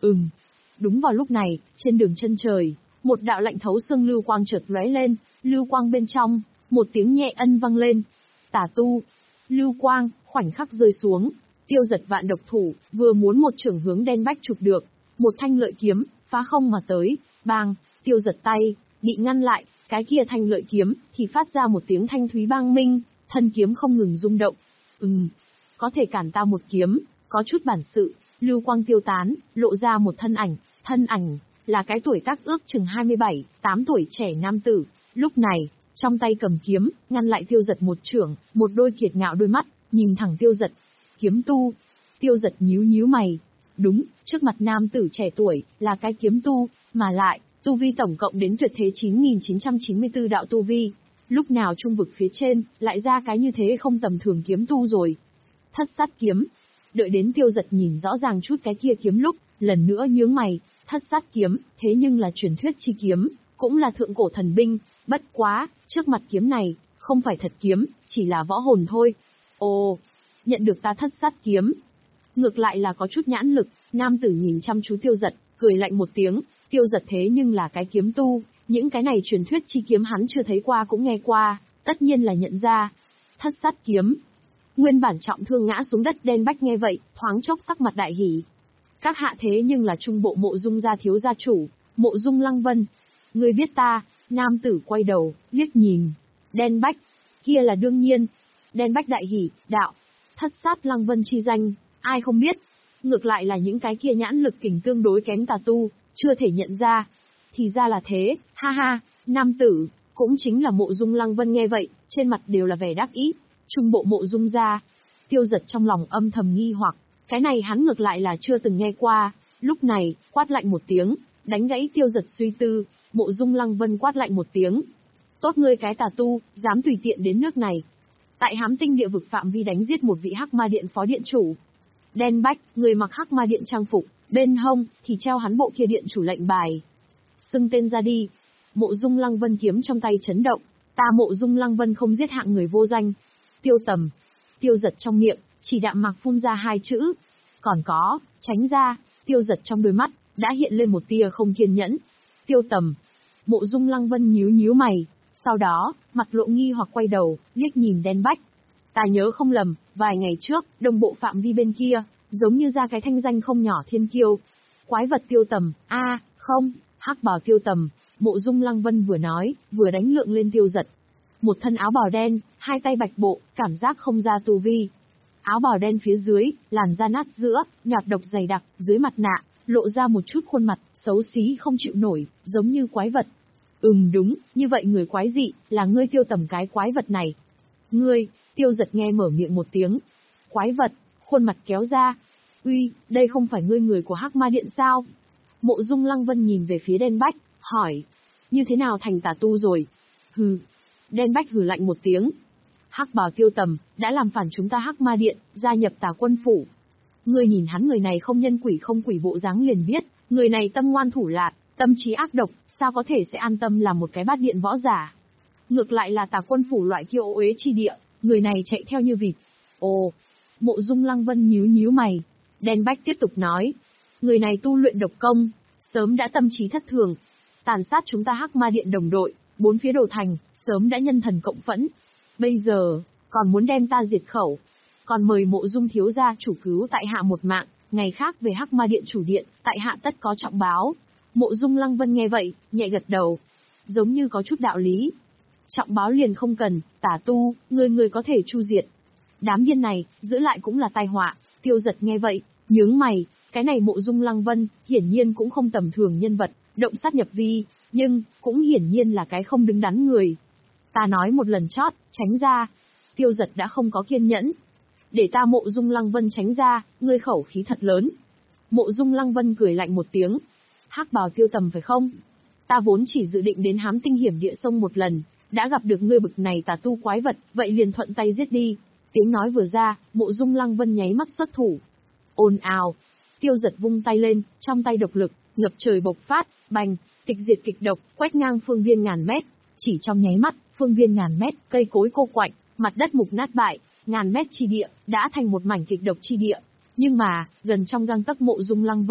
Ừm. Đúng vào lúc này, trên đường chân trời, một đạo lạnh thấu xương lưu quang chợt lóe lên, lưu quang bên trong, một tiếng nhẹ ân vang lên. Tà tu. Lưu quang, khoảnh khắc rơi xuống, Tiêu Giật vạn độc thủ, vừa muốn một chưởng hướng đen bách chụp được, một thanh lợi kiếm, phá không mà tới, bang, Tiêu Giật tay, bị ngăn lại, cái kia thanh lợi kiếm, thì phát ra một tiếng thanh thúy bang minh, thân kiếm không ngừng rung động. Ừm, có thể cản ta một kiếm, có chút bản sự, lưu quang tiêu tán, lộ ra một thân ảnh, thân ảnh, là cái tuổi tác ước chừng hai mươi bảy, tám tuổi trẻ nam tử, lúc này, trong tay cầm kiếm, ngăn lại Tiêu Giật một chưởng, một đôi kiệt ngạo đôi mắt, nhìn thẳng Tiêu Giật. Kiếm tu. Tiêu Giật nhíu nhíu mày. Đúng, trước mặt nam tử trẻ tuổi, là cái kiếm tu, mà lại, tu vi tổng cộng đến tuyệt thế chín nghìn chín trăm chín mươi tư đạo tu vi. Lúc nào trung vực phía trên, lại ra cái như thế không tầm thường kiếm tu rồi. Thất sát kiếm. Đợi đến Tiêu Giật nhìn rõ ràng chút cái kia kiếm lúc, lần nữa nhướng mày, thất sát kiếm, thế nhưng là truyền thuyết chi kiếm, cũng là thượng cổ thần binh, bất quá, trước mặt kiếm này, không phải thật kiếm, chỉ là võ hồn thôi. Ồ, nhận được ta thất sát kiếm. Ngược lại là có chút nhãn lực, nam tử nhìn chăm chú Tiêu Giật, cười lạnh một tiếng, Tiêu Giật thế nhưng là cái kiếm tu, những cái này truyền thuyết chi kiếm hắn chưa thấy qua cũng nghe qua, tất nhiên là nhận ra. Thất sát kiếm. Nguyên bản trọng thương ngã xuống đất đen bách nghe vậy, thoáng chốc sắc mặt đại hỉ. Các hạ thế nhưng là trung bộ Mộ Dung gia thiếu gia chủ, Mộ Dung Lăng Vân. Ngươi biết ta, nam tử quay đầu, liếc nhìn. Đen bách, kia là đương nhiên. Đen bách đại hỉ, đạo, thất sát Lăng Vân chi danh, ai không biết. Ngược lại là những cái kia nhãn lực kình tương đối kém tà tu, chưa thể nhận ra. Thì ra là thế, ha ha, nam tử, cũng chính là Mộ Dung Lăng Vân nghe vậy, trên mặt đều là vẻ đắc ý. Trung bộ Mộ Dung gia. Tiêu Giật trong lòng âm thầm nghi hoặc, cái này hắn ngược lại là chưa từng nghe qua. Lúc này, quát lạnh một tiếng, đánh gãy Tiêu Giật suy tư, Mộ Dung Lăng Vân quát lạnh một tiếng. Tốt ngươi cái tà tu, dám tùy tiện đến nước này. Tại Hám Tinh địa vực phạm vi đánh giết một vị Hắc Ma Điện phó điện chủ. Đen bách, người mặc Hắc Ma Điện trang phục, bên hông, thì treo hắn bộ kia điện chủ lệnh bài. Xưng tên ra đi. Mộ Dung Lăng Vân kiếm trong tay chấn động, ta Mộ Dung Lăng Vân không giết hạng người vô danh. Tiêu Tầm. Tiêu Giật trong miệng, chỉ đạm mạc phun ra hai chữ. Còn có, tránh ra, Tiêu Giật trong đôi mắt, đã hiện lên một tia không kiên nhẫn. Tiêu Tầm. Mộ Dung Lăng Vân nhíu nhíu mày, sau đó, mặt lộ nghi hoặc quay đầu, liếc nhìn đen bách. Ta nhớ không lầm, vài ngày trước, đồng bộ phạm vi bên kia, giống như ra cái thanh danh không nhỏ thiên kiêu. Quái vật Tiêu Tầm, a à, không, hắc bào Tiêu Tầm. Mộ Dung Lăng Vân vừa nói, vừa đánh lượng lên Tiêu Giật. Một thân áo bào đen, hai tay bạch bộ, cảm giác không ra tu vi. Áo bào đen phía dưới, làn da nát giữa, nhạt độc dày đặc, dưới mặt nạ, lộ ra một chút khuôn mặt, xấu xí không chịu nổi, giống như quái vật. Ừm đúng, như vậy người quái dị, là ngươi Tiêu Tầm cái quái vật này. Ngươi, Tiêu Giật nghe mở miệng một tiếng. Quái vật, khuôn mặt kéo ra. Uy, đây không phải ngươi người của Hắc Ma Điện sao? Mộ Dung Lăng Vân nhìn về phía đen bách, hỏi. Như thế nào thành tà tu rồi? Hừ. Đen bách hừ lạnh một tiếng. Hắc bào Tiêu Tầm, đã làm phản chúng ta Hắc Ma Điện, gia nhập Tà Quân Phủ. Ngươi nhìn hắn người này không nhân quỷ không quỷ bộ dáng liền biết, người này tâm ngoan thủ lạt, tâm trí ác độc, sao có thể sẽ an tâm làm một cái bát điện võ giả. Ngược lại là Tà Quân Phủ loại kia ô uế chi địa, người này chạy theo như vịt. Ồ, Mộ Dung Lăng Vân nhíu nhíu mày. Đen bách tiếp tục nói. Người này tu luyện độc công, sớm đã tâm trí thất thường. Tàn sát chúng ta Hắc Ma Điện đồng đội, bốn phía đồ thành, sớm đã nhân thần cộng phẫn. Bây giờ, còn muốn đem ta diệt khẩu. Còn mời Mộ Dung thiếu gia chủ cứu tại hạ một mạng, ngày khác về Hắc Ma Điện chủ điện, tại hạ tất có trọng báo. Mộ Dung Lăng Vân nghe vậy, nhẹ gật đầu. Giống như có chút đạo lý. Trọng báo liền không cần, tà tu, người người có thể chu diệt. Đám điên này, giữ lại cũng là tai họa. Tiêu Giật nghe vậy, nhướng mày, cái này Mộ Dung Lăng Vân, hiển nhiên cũng không tầm thường nhân vật, động sát nhập vi, nhưng, cũng hiển nhiên là cái không đứng đắn người. Ta nói một lần chót, tránh ra. Tiêu Giật đã không có kiên nhẫn. Để ta Mộ Dung Lăng Vân tránh ra, ngươi khẩu khí thật lớn. Mộ Dung Lăng Vân cười lạnh một tiếng. Hắc bào Tiêu Tầm phải không? Ta vốn chỉ dự định đến Hám Tinh hiểm địa sông một lần, đã gặp được ngươi bực này tà tu quái vật, vậy liền thuận tay giết đi. Tiếng nói vừa ra, Mộ Dung Lăng Vân nháy mắt xuất thủ. Ồn ào. Tiêu Giật vung tay lên, trong tay độc lực, ngập trời bộc phát, bành, tịch diệt kịch độc, quét ngang phương viên ngàn mét. Chỉ trong nháy mắt, phương viên ngàn mét, cây cối cô quạnh, mặt đất mục nát bại, ngàn mét chi địa, đã thành một mảnh kịch độc chi địa. Nhưng mà, gần trong gang tấc Mộ Dung Lăng Vân,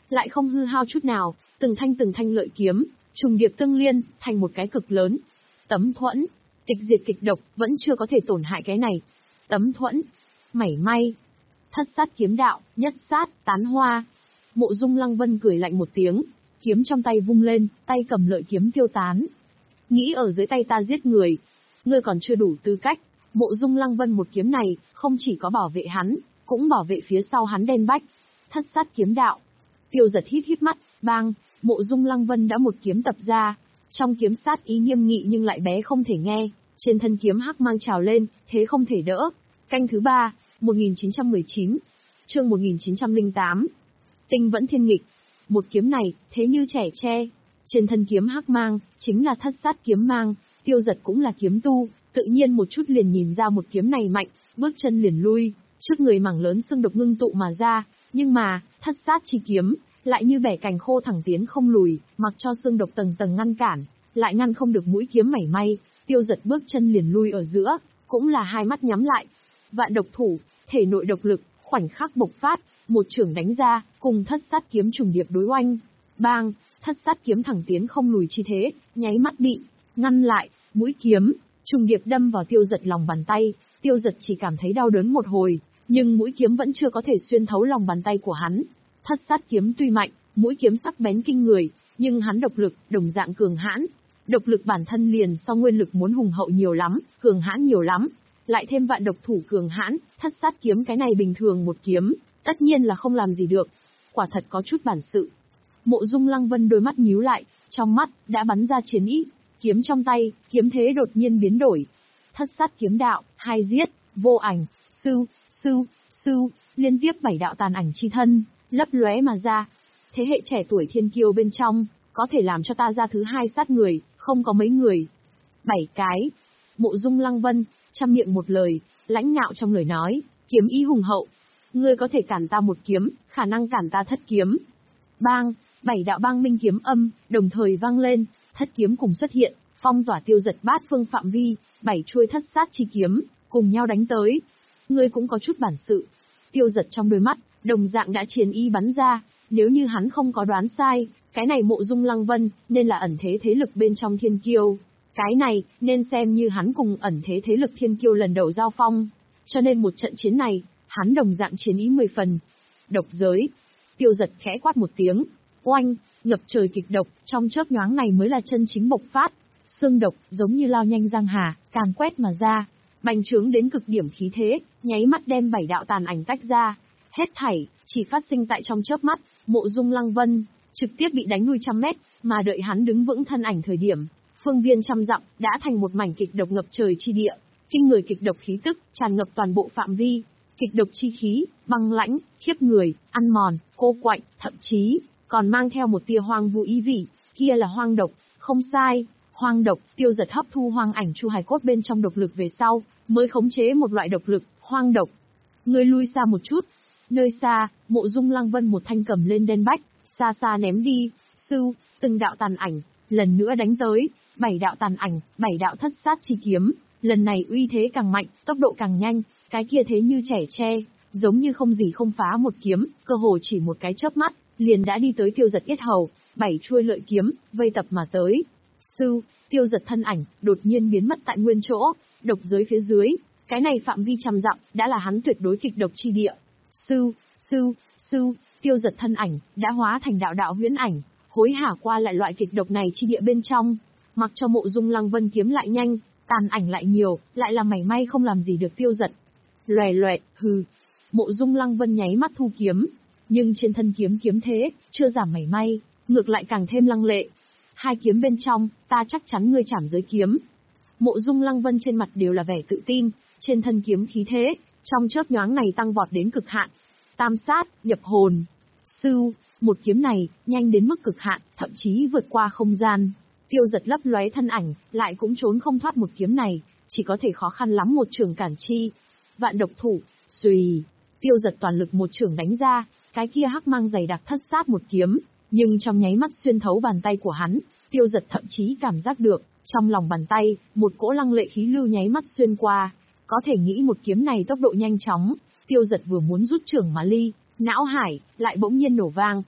lại không hư hao chút nào, từng thanh từng thanh lợi kiếm, trùng điệp tương liên, thành một cái cực lớn. Tấm thuẫn, tịch diệt kịch độc, vẫn chưa có thể tổn hại cái này. Tấm thuẫn, mảy may. Thất sát kiếm đạo, nhất sát, tán hoa. Mộ Dung Lăng Vân cười lạnh một tiếng, kiếm trong tay vung lên, tay cầm lợi kiếm tiêu tán. Nghĩ ở dưới tay ta giết người, ngươi còn chưa đủ tư cách. Mộ Dung Lăng Vân một kiếm này, không chỉ có bảo vệ hắn, cũng bảo vệ phía sau hắn đen bách. Thất sát kiếm đạo. Tiêu Giật híp híp mắt, bang, Mộ Dung Lăng Vân đã một kiếm tập ra. Trong kiếm sát ý nghiêm nghị nhưng lại bé không thể nghe, trên thân kiếm hắc mang trào lên, thế không thể đỡ. Canh thứ ba, một nghìn chín trăm mười chín, chương một nghìn chín trăm lẻ tám. Tinh vẫn thiên nghịch. Một kiếm này, thế như trẻ tre. Trên thân kiếm hắc mang, chính là thất sát kiếm mang. Tiêu Giật cũng là kiếm tu, tự nhiên một chút liền nhìn ra một kiếm này mạnh, bước chân liền lui, trước người mảng lớn xương độc ngưng tụ mà ra. Nhưng mà, thất sát chi kiếm, lại như bẻ cành khô thẳng tiến không lùi, mặc cho xương độc tầng tầng ngăn cản, lại ngăn không được mũi kiếm mảy may. Tiêu Giật bước chân liền lui ở giữa, cũng là hai mắt nhắm lại. Vạn độc thủ, thể nội độc lực, khoảnh khắc bộc phát, một chưởng đánh ra, cùng thất sát kiếm trùng điệp đối oanh. Bang, thất sát kiếm thẳng tiến không lùi chi thế, nháy mắt bị ngăn lại, mũi kiếm trùng điệp đâm vào Tiêu Giật lòng bàn tay. Tiêu Giật chỉ cảm thấy đau đớn một hồi, nhưng mũi kiếm vẫn chưa có thể xuyên thấu lòng bàn tay của hắn. Thất sát kiếm tuy mạnh, mũi kiếm sắc bén kinh người, nhưng hắn độc lực đồng dạng cường hãn. Độc lực bản thân liền so nguyên lực muốn hùng hậu nhiều lắm, cường hãn nhiều lắm, lại thêm vạn độc thủ cường hãn, thất sát kiếm cái này bình thường một kiếm, tất nhiên là không làm gì được. Quả thật có chút bản sự. Mộ Dung Lăng Vân đôi mắt nhíu lại, trong mắt đã bắn ra chiến ý, kiếm trong tay, kiếm thế đột nhiên biến đổi. Thất sát kiếm đạo, hai giết, vô ảnh, sư, sư, sư, liên tiếp bảy đạo tàn ảnh chi thân, lấp lóe mà ra. Thế hệ trẻ tuổi thiên kiêu bên trong, có thể làm cho ta ra thứ hai sát người, không có mấy người. Bảy cái. Mộ Dung Lăng Vân, trăm miệng một lời, lãnh ngạo trong lời nói, kiếm ý hùng hậu. Ngươi có thể cản ta một kiếm, khả năng cản ta thất kiếm. Bang, bảy đạo bang minh kiếm âm, đồng thời vang lên, thất kiếm cùng xuất hiện, phong tỏa Tiêu Giật bát phương phạm vi, bảy chuôi thất sát chi kiếm, cùng nhau đánh tới. Ngươi cũng có chút bản sự. Tiêu Giật trong đôi mắt, đồng dạng đã chiến ý bắn ra, nếu như hắn không có đoán sai, cái này Mộ Dung Lăng Vân, nên là ẩn thế thế lực bên trong thiên kiêu. Cái này, nên xem như hắn cùng ẩn thế thế lực thiên kiêu lần đầu giao phong. Cho nên một trận chiến này, hắn đồng dạng chiến ý mười phần. Độc giới. Tiêu Giật khẽ quát một tiếng. Oanh, ngập trời kịch độc, trong chớp nhoáng này mới là chân chính bộc phát. Xương độc, giống như lao nhanh giang hà, càng quét mà ra. Bành trướng đến cực điểm khí thế, nháy mắt đem bảy đạo tàn ảnh tách ra. Hết thảy, chỉ phát sinh tại trong chớp mắt, Mộ Dung Lăng Vân trực tiếp bị đánh lui trăm mét, mà đợi hắn đứng vững thân ảnh thời điểm, phương viên trăm dặm đã thành một mảnh kịch độc ngập trời chi địa, kinh người kịch độc khí tức tràn ngập toàn bộ phạm vi, kịch độc chi khí, băng lãnh, khiếp người, ăn mòn, cô quạnh, thậm chí còn mang theo một tia hoang vu ý vị, kia là hoang độc, không sai, hoang độc. Tiêu Giật hấp thu hoang ảnh chu hài cốt bên trong độc lực về sau, mới khống chế một loại độc lực, hoang độc. Ngươi lui xa một chút. Nơi xa, Mộ Dung Lăng Vân một thanh cầm lên đen bách, xa xa ném đi, sư, từng đạo tàn ảnh, lần nữa đánh tới, bảy đạo tàn ảnh, bảy đạo thất sát chi kiếm, lần này uy thế càng mạnh, tốc độ càng nhanh, cái kia thế như trẻ tre, giống như không gì không phá một kiếm, cơ hồ chỉ một cái chớp mắt, liền đã đi tới Tiêu Giật yết hầu, bảy chuôi lợi kiếm, vây tập mà tới. Sư, Tiêu Giật thân ảnh, đột nhiên biến mất tại nguyên chỗ, độc giới phía dưới, cái này phạm vi trăm dặm, đã là hắn tuyệt đối kịch độc chi địa. Sư, sư, sư, Tiêu Giật thân ảnh, đã hóa thành đạo đạo huyễn ảnh, hối hả qua lại loại kịch độc này chi địa bên trong. Mặc cho Mộ Dung Lăng Vân kiếm lại nhanh, tàn ảnh lại nhiều, lại là mảy may không làm gì được Tiêu Giật. Loè loẹt, hừ. Mộ Dung Lăng Vân nháy mắt thu kiếm, nhưng trên thân kiếm kiếm thế, chưa giảm mảy may, ngược lại càng thêm lăng lệ. Hai kiếm bên trong, ta chắc chắn ngươi chảm giới kiếm. Mộ Dung Lăng Vân trên mặt đều là vẻ tự tin, trên thân kiếm khí thế, trong chớp nhoáng này tăng vọt đến cực hạn. Tam sát, nhập hồn. Sư, một kiếm này, nhanh đến mức cực hạn, thậm chí vượt qua không gian. Tiêu Giật lấp lóe thân ảnh, lại cũng trốn không thoát một kiếm này, chỉ có thể khó khăn lắm một trường cản chi. Vạn độc thủ, xùy. Tiêu Giật toàn lực một trường đánh ra, cái kia hắc mang dày đặc thất sát một kiếm, nhưng trong nháy mắt xuyên thấu bàn tay của hắn, Tiêu Giật thậm chí cảm giác được, trong lòng bàn tay, một cỗ lăng lệ khí lưu nháy mắt xuyên qua. Có thể nghĩ một kiếm này tốc độ nhanh chóng, Tiêu Giật vừa muốn rút trưởng mà ly, não hải lại bỗng nhiên nổ vang.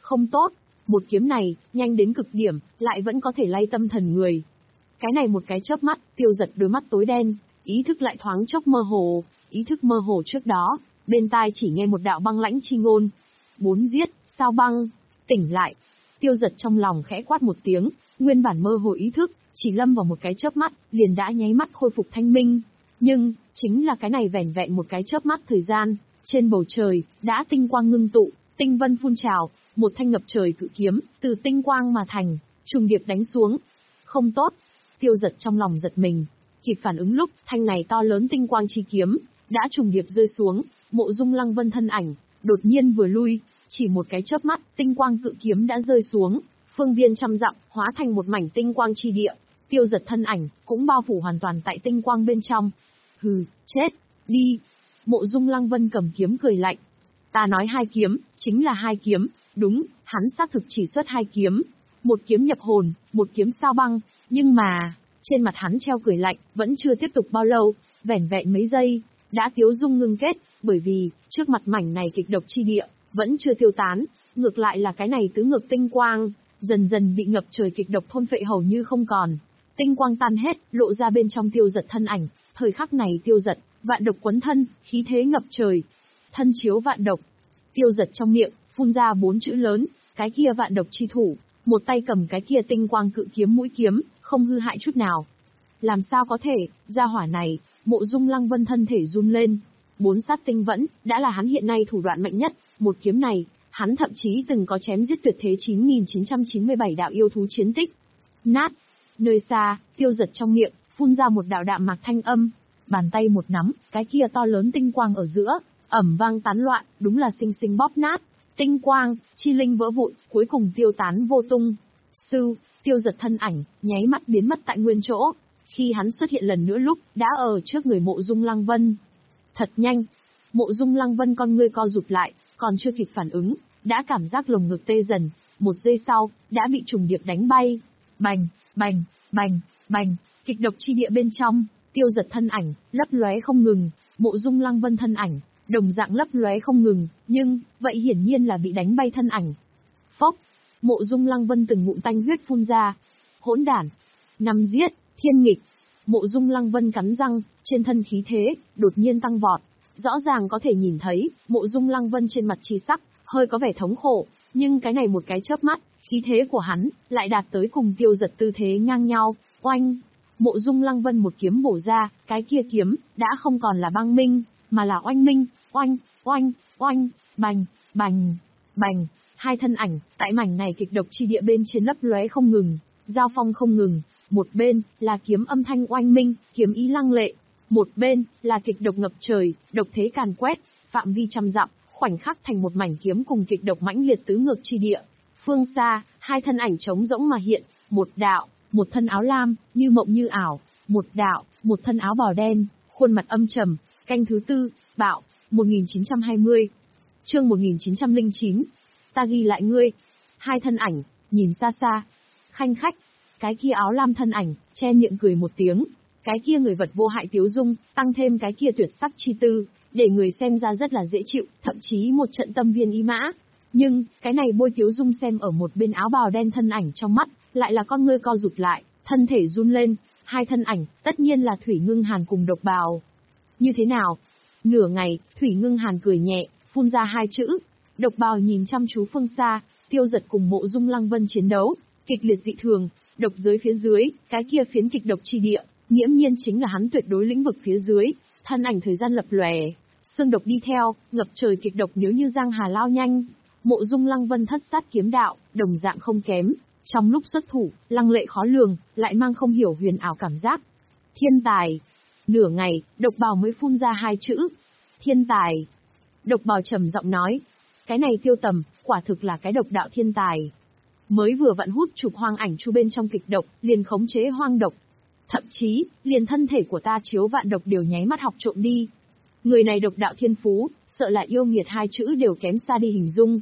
Không tốt, một kiếm này, nhanh đến cực điểm, lại vẫn có thể lay tâm thần người. Cái này một cái chớp mắt, Tiêu Dật đôi mắt tối đen, ý thức lại thoáng chốc mơ hồ, ý thức mơ hồ trước đó, bên tai chỉ nghe một đạo băng lãnh chi ngôn. Bốn giết, sao băng, tỉnh lại. Tiêu Dật trong lòng khẽ quát một tiếng, nguyên bản mơ hồ ý thức, chỉ lâm vào một cái chớp mắt, liền đã nháy mắt khôi phục thanh minh. Nhưng, chính là cái này vẻn vẹn một cái chớp mắt thời gian, trên bầu trời, đã tinh quang ngưng tụ, tinh vân phun trào, một thanh ngập trời cự kiếm, từ tinh quang mà thành, trùng điệp đánh xuống. Không tốt, Tiêu Dật trong lòng giật mình, kịp phản ứng lúc, thanh này to lớn tinh quang chi kiếm, đã trùng điệp rơi xuống, Mộ Dung Lăng Vân thân ảnh, đột nhiên vừa lui, chỉ một cái chớp mắt, tinh quang cự kiếm đã rơi xuống, phương viên trăm dặm, hóa thành một mảnh tinh quang chi địa. Tiêu Dật thân ảnh, cũng bao phủ hoàn toàn tại tinh quang bên trong. Hừ, chết, đi. Mộ Dung Lăng Vân cầm kiếm cười lạnh. Ta nói hai kiếm, chính là hai kiếm, đúng, hắn xác thực chỉ xuất hai kiếm. Một kiếm nhập hồn, một kiếm sao băng, nhưng mà, trên mặt hắn treo cười lạnh, vẫn chưa tiếp tục bao lâu, vẻn vẹn mấy giây, đã tiếu dung ngưng kết, bởi vì, trước mặt mảnh này kịch độc chi địa, vẫn chưa tiêu tán, ngược lại là cái này tứ ngược tinh quang, dần dần bị ngập trời kịch độc thôn phệ hầu như không còn. Tinh quang tan hết, lộ ra bên trong Tiêu Dật thân ảnh, thời khắc này Tiêu Dật, vạn độc quấn thân, khí thế ngập trời. Thân chiếu vạn độc. Tiêu Dật trong miệng, phun ra bốn chữ lớn, cái kia vạn độc chi thủ, một tay cầm cái kia tinh quang cự kiếm mũi kiếm, không hư hại chút nào. Làm sao có thể, gia hỏa này, Mộ Dung Lăng Vân thân thể run lên. Bốn sát tinh vẫn, đã là hắn hiện nay thủ đoạn mạnh nhất, một kiếm này, hắn thậm chí từng có chém giết tuyệt thế chín nghìn chín trăm chín mươi bảy đạo yêu thú chiến tích. Nát. Nơi xa, Tiêu Dật trong miệng, phun ra một đạo đạm mạc thanh âm. Bàn tay một nắm, cái kia to lớn tinh quang ở giữa, ẩm vang tán loạn, đúng là sinh sinh bóp nát. Tinh quang, chi linh vỡ vụn, cuối cùng tiêu tán vô tung. Sư, Tiêu Dật thân ảnh, nháy mắt biến mất tại nguyên chỗ. Khi hắn xuất hiện lần nữa lúc, đã ở trước người Mộ Dung Lăng Vân. Thật nhanh. Mộ Dung Lăng Vân con ngươi co rụt lại, còn chưa kịp phản ứng, đã cảm giác lồng ngực tê dần, một giây sau, đã bị trùng điệp đánh bay. Bành, bành, bành, bành, kịch độc chi địa bên trong, Tiêu Dật thân ảnh, lấp lóe không ngừng, Mộ Dung Lăng Vân thân ảnh, đồng dạng lấp lóe không ngừng, nhưng, vậy hiển nhiên là bị đánh bay thân ảnh. Phốc, Mộ Dung Lăng Vân từng ngụm tanh huyết phun ra. Hỗn đản, năm giết, thiên nghịch. Mộ Dung Lăng Vân cắn răng, trên thân khí thế, đột nhiên tăng vọt. Rõ ràng có thể nhìn thấy, Mộ Dung Lăng Vân trên mặt chi sắc, hơi có vẻ thống khổ, nhưng cái này một cái chớp mắt, khí thế của hắn, lại đạt tới cùng Tiêu Dật tư thế ngang nhau, oanh. Mộ Dung Lăng Vân một kiếm bổ ra, cái kia kiếm, đã không còn là băng minh, mà là oanh minh, oanh, oanh, oanh, bành, bành, bành. Hai thân ảnh, tại mảnh này kịch độc chi địa bên trên lấp lóe không ngừng, giao phong không ngừng, một bên, là kiếm âm thanh oanh minh, kiếm ý lăng lệ, một bên, là kịch độc ngập trời, độc thế càn quét, phạm vi trăm dặm, khoảnh khắc thành một mảnh kiếm cùng kịch độc mãnh liệt tứ ngược chi địa. Phương xa, hai thân ảnh trống rỗng mà hiện, một đạo, một thân áo lam, như mộng như ảo, một đạo, một thân áo bào đen, khuôn mặt âm trầm, canh thứ tư, bạo, một nghìn chín trăm hai mươi. Chương một nghìn chín trăm lẻ chín. Ta ghi lại ngươi. Hai thân ảnh, nhìn xa xa. Khanh khách, cái kia áo lam thân ảnh, che miệng cười một tiếng. Cái kia người vật vô hại tiếu dung, tăng thêm cái kia tuyệt sắc chi tư, để người xem ra rất là dễ chịu, thậm chí một trận tâm viên ý mã. Nhưng, cái này bôi tiếu dung xem ở một bên áo bào đen thân ảnh trong mắt, lại là con ngươi co rụt lại, thân thể run lên. Hai thân ảnh, tất nhiên là Thủy Ngưng Hàn cùng Độc Bào. Như thế nào? Nửa ngày, Thủy Ngưng Hàn cười nhẹ, phun ra hai chữ. Độc Bào nhìn chăm chú phương xa, Tiêu Dật cùng Mộ Dung Lăng Vân chiến đấu, kịch liệt dị thường, độc giới phía dưới, cái kia phiến kịch độc chi địa, nghiễm nhiên chính là hắn tuyệt đối lĩnh vực phía dưới, thân ảnh thời gian lập lòe, xương độc đi theo, ngập trời kịch độc nếu như giang hà lao nhanh. Mộ Dung Lăng Vân thất sát kiếm đạo, đồng dạng không kém, trong lúc xuất thủ, lăng lệ khó lường, lại mang không hiểu huyền ảo cảm giác. Thiên tài. Nửa ngày, Độc Bào mới phun ra hai chữ. Thiên tài. Độc Bào trầm giọng nói, cái này Tiêu Tầm, quả thực là cái độc đạo thiên tài. Mới vừa vặn hút chụp hoang ảnh chu bên trong kịch độc, liền khống chế hoang độc. Thậm chí, liền thân thể của ta chiếu vạn độc đều nháy mắt học trộm đi. Người này độc đạo thiên phú, sợ là yêu nghiệt hai chữ đều kém xa đi hình dung.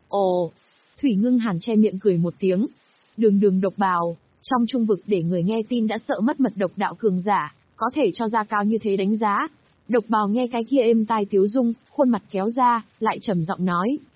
Ồ, Thủy Ngưng Hàn che miệng cười một tiếng. Đường đường Độc Bào, trong trung vực để người nghe tin đã sợ mất mật độc đạo cường giả, có thể cho ra cao như thế đánh giá. Độc Bào nghe cái kia êm tai tiếu dung, khuôn mặt kéo ra, lại trầm giọng nói.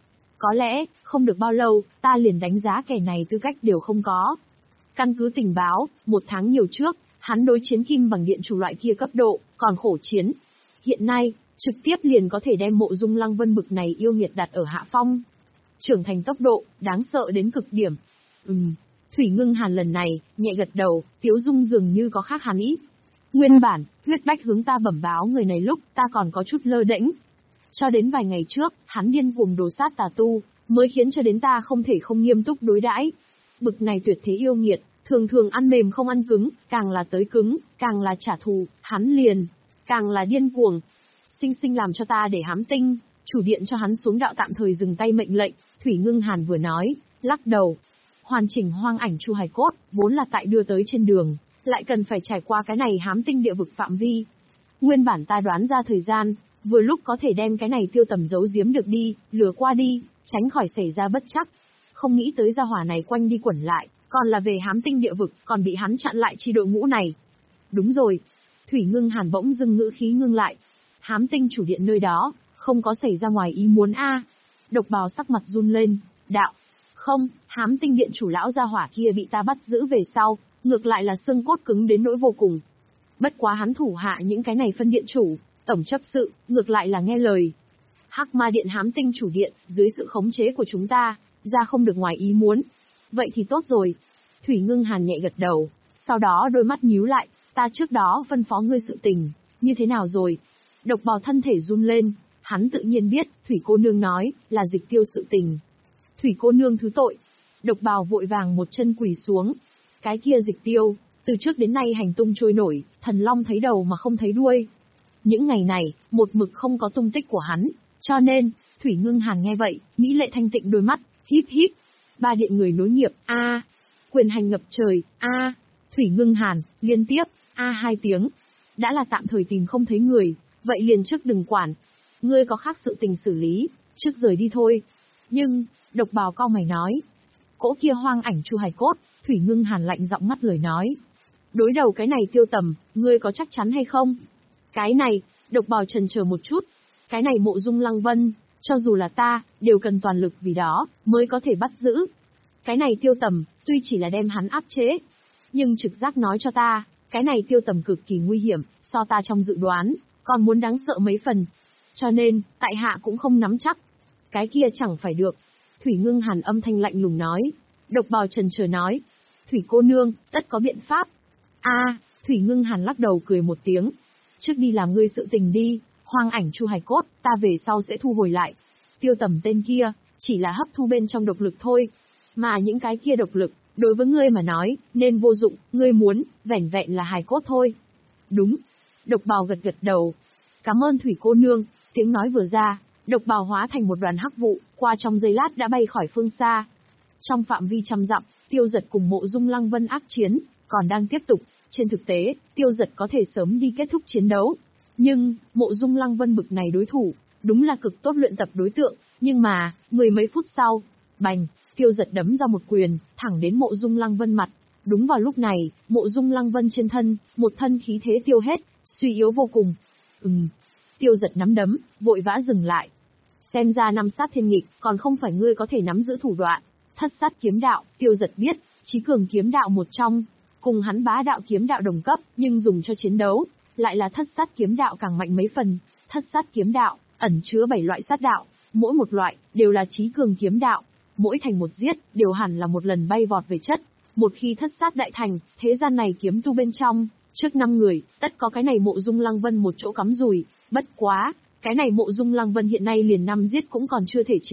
Có lẽ, không được bao lâu, ta liền đánh giá kẻ này tư cách đều không có. Căn cứ tình báo, một tháng nhiều trước, hắn đối chiến kim bằng điện chủ loại kia cấp độ, còn khổ chiến. Hiện nay, trực tiếp liền có thể đem Mộ Dung Lăng Vân bực này yêu nghiệt đặt ở hạ phong. Trưởng thành tốc độ, đáng sợ đến cực điểm. Ừm, Thủy Ngưng Hàn lần này, nhẹ gật đầu, tiếu dung dường như có khác hẳn ý. Nguyên bản, huyết bách hướng ta bẩm báo người này lúc ta còn có chút lơ đễnh. Cho đến vài ngày trước, hắn điên cuồng đồ sát tà tu, mới khiến cho đến ta không thể không nghiêm túc đối đãi. Bực này tuyệt thế yêu nghiệt, thường thường ăn mềm không ăn cứng, càng là tới cứng, càng là trả thù, hắn liền, càng là điên cuồng. Sinh sinh làm cho ta để hám tinh, chủ điện cho hắn xuống đạo tạm thời dừng tay mệnh lệnh, Thủy Ngưng Hàn vừa nói, lắc đầu. Hoàn chỉnh hoang ảnh chu hài cốt, vốn là tại đưa tới trên đường, lại cần phải trải qua cái này hám tinh địa vực phạm vi. Nguyên bản ta đoán ra thời gian, vừa lúc có thể đem cái này Tiêu Tầm giấu giếm được đi, lừa qua đi, tránh khỏi xảy ra bất chắc. Không nghĩ tới gia hỏa này quanh đi quẩn lại, còn là về hám tinh địa vực, còn bị hắn chặn lại chi đội ngũ này. Đúng rồi. Thủy Ngưng Hàn bỗng dưng ngữ khí ngưng lại. Hám tinh chủ điện nơi đó, không có xảy ra ngoài ý muốn a. À. Độc Bào sắc mặt run lên, đạo. Không, hám tinh điện chủ lão gia hỏa kia bị ta bắt giữ về sau, ngược lại là xương cốt cứng đến nỗi vô cùng. Bất quá hắn thủ hạ những cái này phân điện chủ, tổng chấp sự, ngược lại là nghe lời. Hắc Ma điện hám tinh chủ điện, dưới sự khống chế của chúng ta, ra không được ngoài ý muốn. Vậy thì tốt rồi. Thủy Ngưng Hàn nhẹ gật đầu, sau đó đôi mắt nhíu lại, ta trước đó phân phó ngươi sự tình, như thế nào rồi? Độc Bào thân thể run lên, hắn tự nhiên biết, Thủy cô nương nói, là Dịch Tiêu sự tình. Thủy cô nương thứ tội. Độc Bào vội vàng một chân quỳ xuống. Cái kia Dịch Tiêu, từ trước đến nay hành tung trôi nổi, thần long thấy đầu mà không thấy đuôi. Những ngày này, một mực không có tung tích của hắn, cho nên, Thủy Ngưng Hàn nghe vậy, mỹ lệ thanh tịnh đôi mắt, híp híp. Ba điện người nối nghiệp, a, à. Quyền hành ngập trời, a, à. Thủy Ngưng Hàn, liên tiếp, a à hai tiếng. Đã là tạm thời tìm không thấy người, vậy liền trước đừng quản. Ngươi có khác sự tình xử lý, trước rời đi thôi. Nhưng, Độc Bào cau mày nói. Cỗ kia hoang ảnh chu hài cốt, Thủy Ngưng Hàn lạnh giọng ngắt lời nói. Đối đầu cái này Tiêu Tầm, ngươi có chắc chắn hay không? Cái này, Độc Bào chần chờ một chút. Cái này Mộ Dung Lăng Vân, cho dù là ta, đều cần toàn lực vì đó, mới có thể bắt giữ. Cái này Tiêu Tầm, tuy chỉ là đem hắn áp chế, nhưng trực giác nói cho ta, cái này Tiêu Tầm cực kỳ nguy hiểm, so ta trong dự đoán, còn muốn đáng sợ mấy phần. Cho nên, tại hạ cũng không nắm chắc. Cái kia chẳng phải được. Thủy Ngưng Hàn âm thanh lạnh lùng nói. Độc Bào chần chờ nói. Thủy cô nương, tất có biện pháp. A, à, Thủy Ngưng Hàn lắc đầu cười một tiếng. Trước đi làm ngươi sự tình đi, hoang ảnh chu hài cốt, ta về sau sẽ thu hồi lại. Tiêu Tầm tên kia, chỉ là hấp thu bên trong độc lực thôi. Mà những cái kia độc lực, đối với ngươi mà nói, nên vô dụng, ngươi muốn, vẻn vẹn là hài cốt thôi. Đúng. Độc Bào gật gật đầu. Cảm ơn Thủy cô nương, tiếng nói vừa ra, Độc Bào hóa thành một đoàn hắc vụ, qua trong giây lát đã bay khỏi phương xa. Trong phạm vi trăm dặm, Tiêu Dật cùng Mộ Dung Lăng Vân ác chiến, còn đang tiếp tục. Trên thực tế, Tiêu Dật có thể sớm đi kết thúc chiến đấu. Nhưng, Mộ Dung Lăng Vân bực này đối thủ, đúng là cực tốt luyện tập đối tượng, nhưng mà, mười mấy phút sau, bành, Tiêu Dật đấm ra một quyền, thẳng đến Mộ Dung Lăng Vân mặt. Đúng vào lúc này, Mộ Dung Lăng Vân trên thân, một thân khí thế tiêu hết, suy yếu vô cùng. Ừm. Tiêu Dật nắm đấm, vội vã dừng lại. Xem ra năm sát thiên nghịch, còn không phải ngươi có thể nắm giữ thủ đoạn. Thất sát kiếm đạo, Tiêu Dật biết, chí cường kiếm đạo một trong, cùng hắn bá đạo kiếm đạo đồng cấp, nhưng dùng cho chiến đấu, lại là thất sát kiếm đạo càng mạnh mấy phần. Thất sát kiếm đạo, ẩn chứa bảy loại sát đạo, mỗi một loại, đều là chí cường kiếm đạo. Mỗi thành một giết, đều hẳn là một lần bay vọt về chất. Một khi thất sát đại thành, thế gian này kiếm tu bên trong, trước năm người, tất có cái này Mộ Dung Lăng Vân một chỗ cắm rùi. Bất quá, cái này Mộ Dung Lăng Vân hiện nay liền năm giết cũng còn chưa thể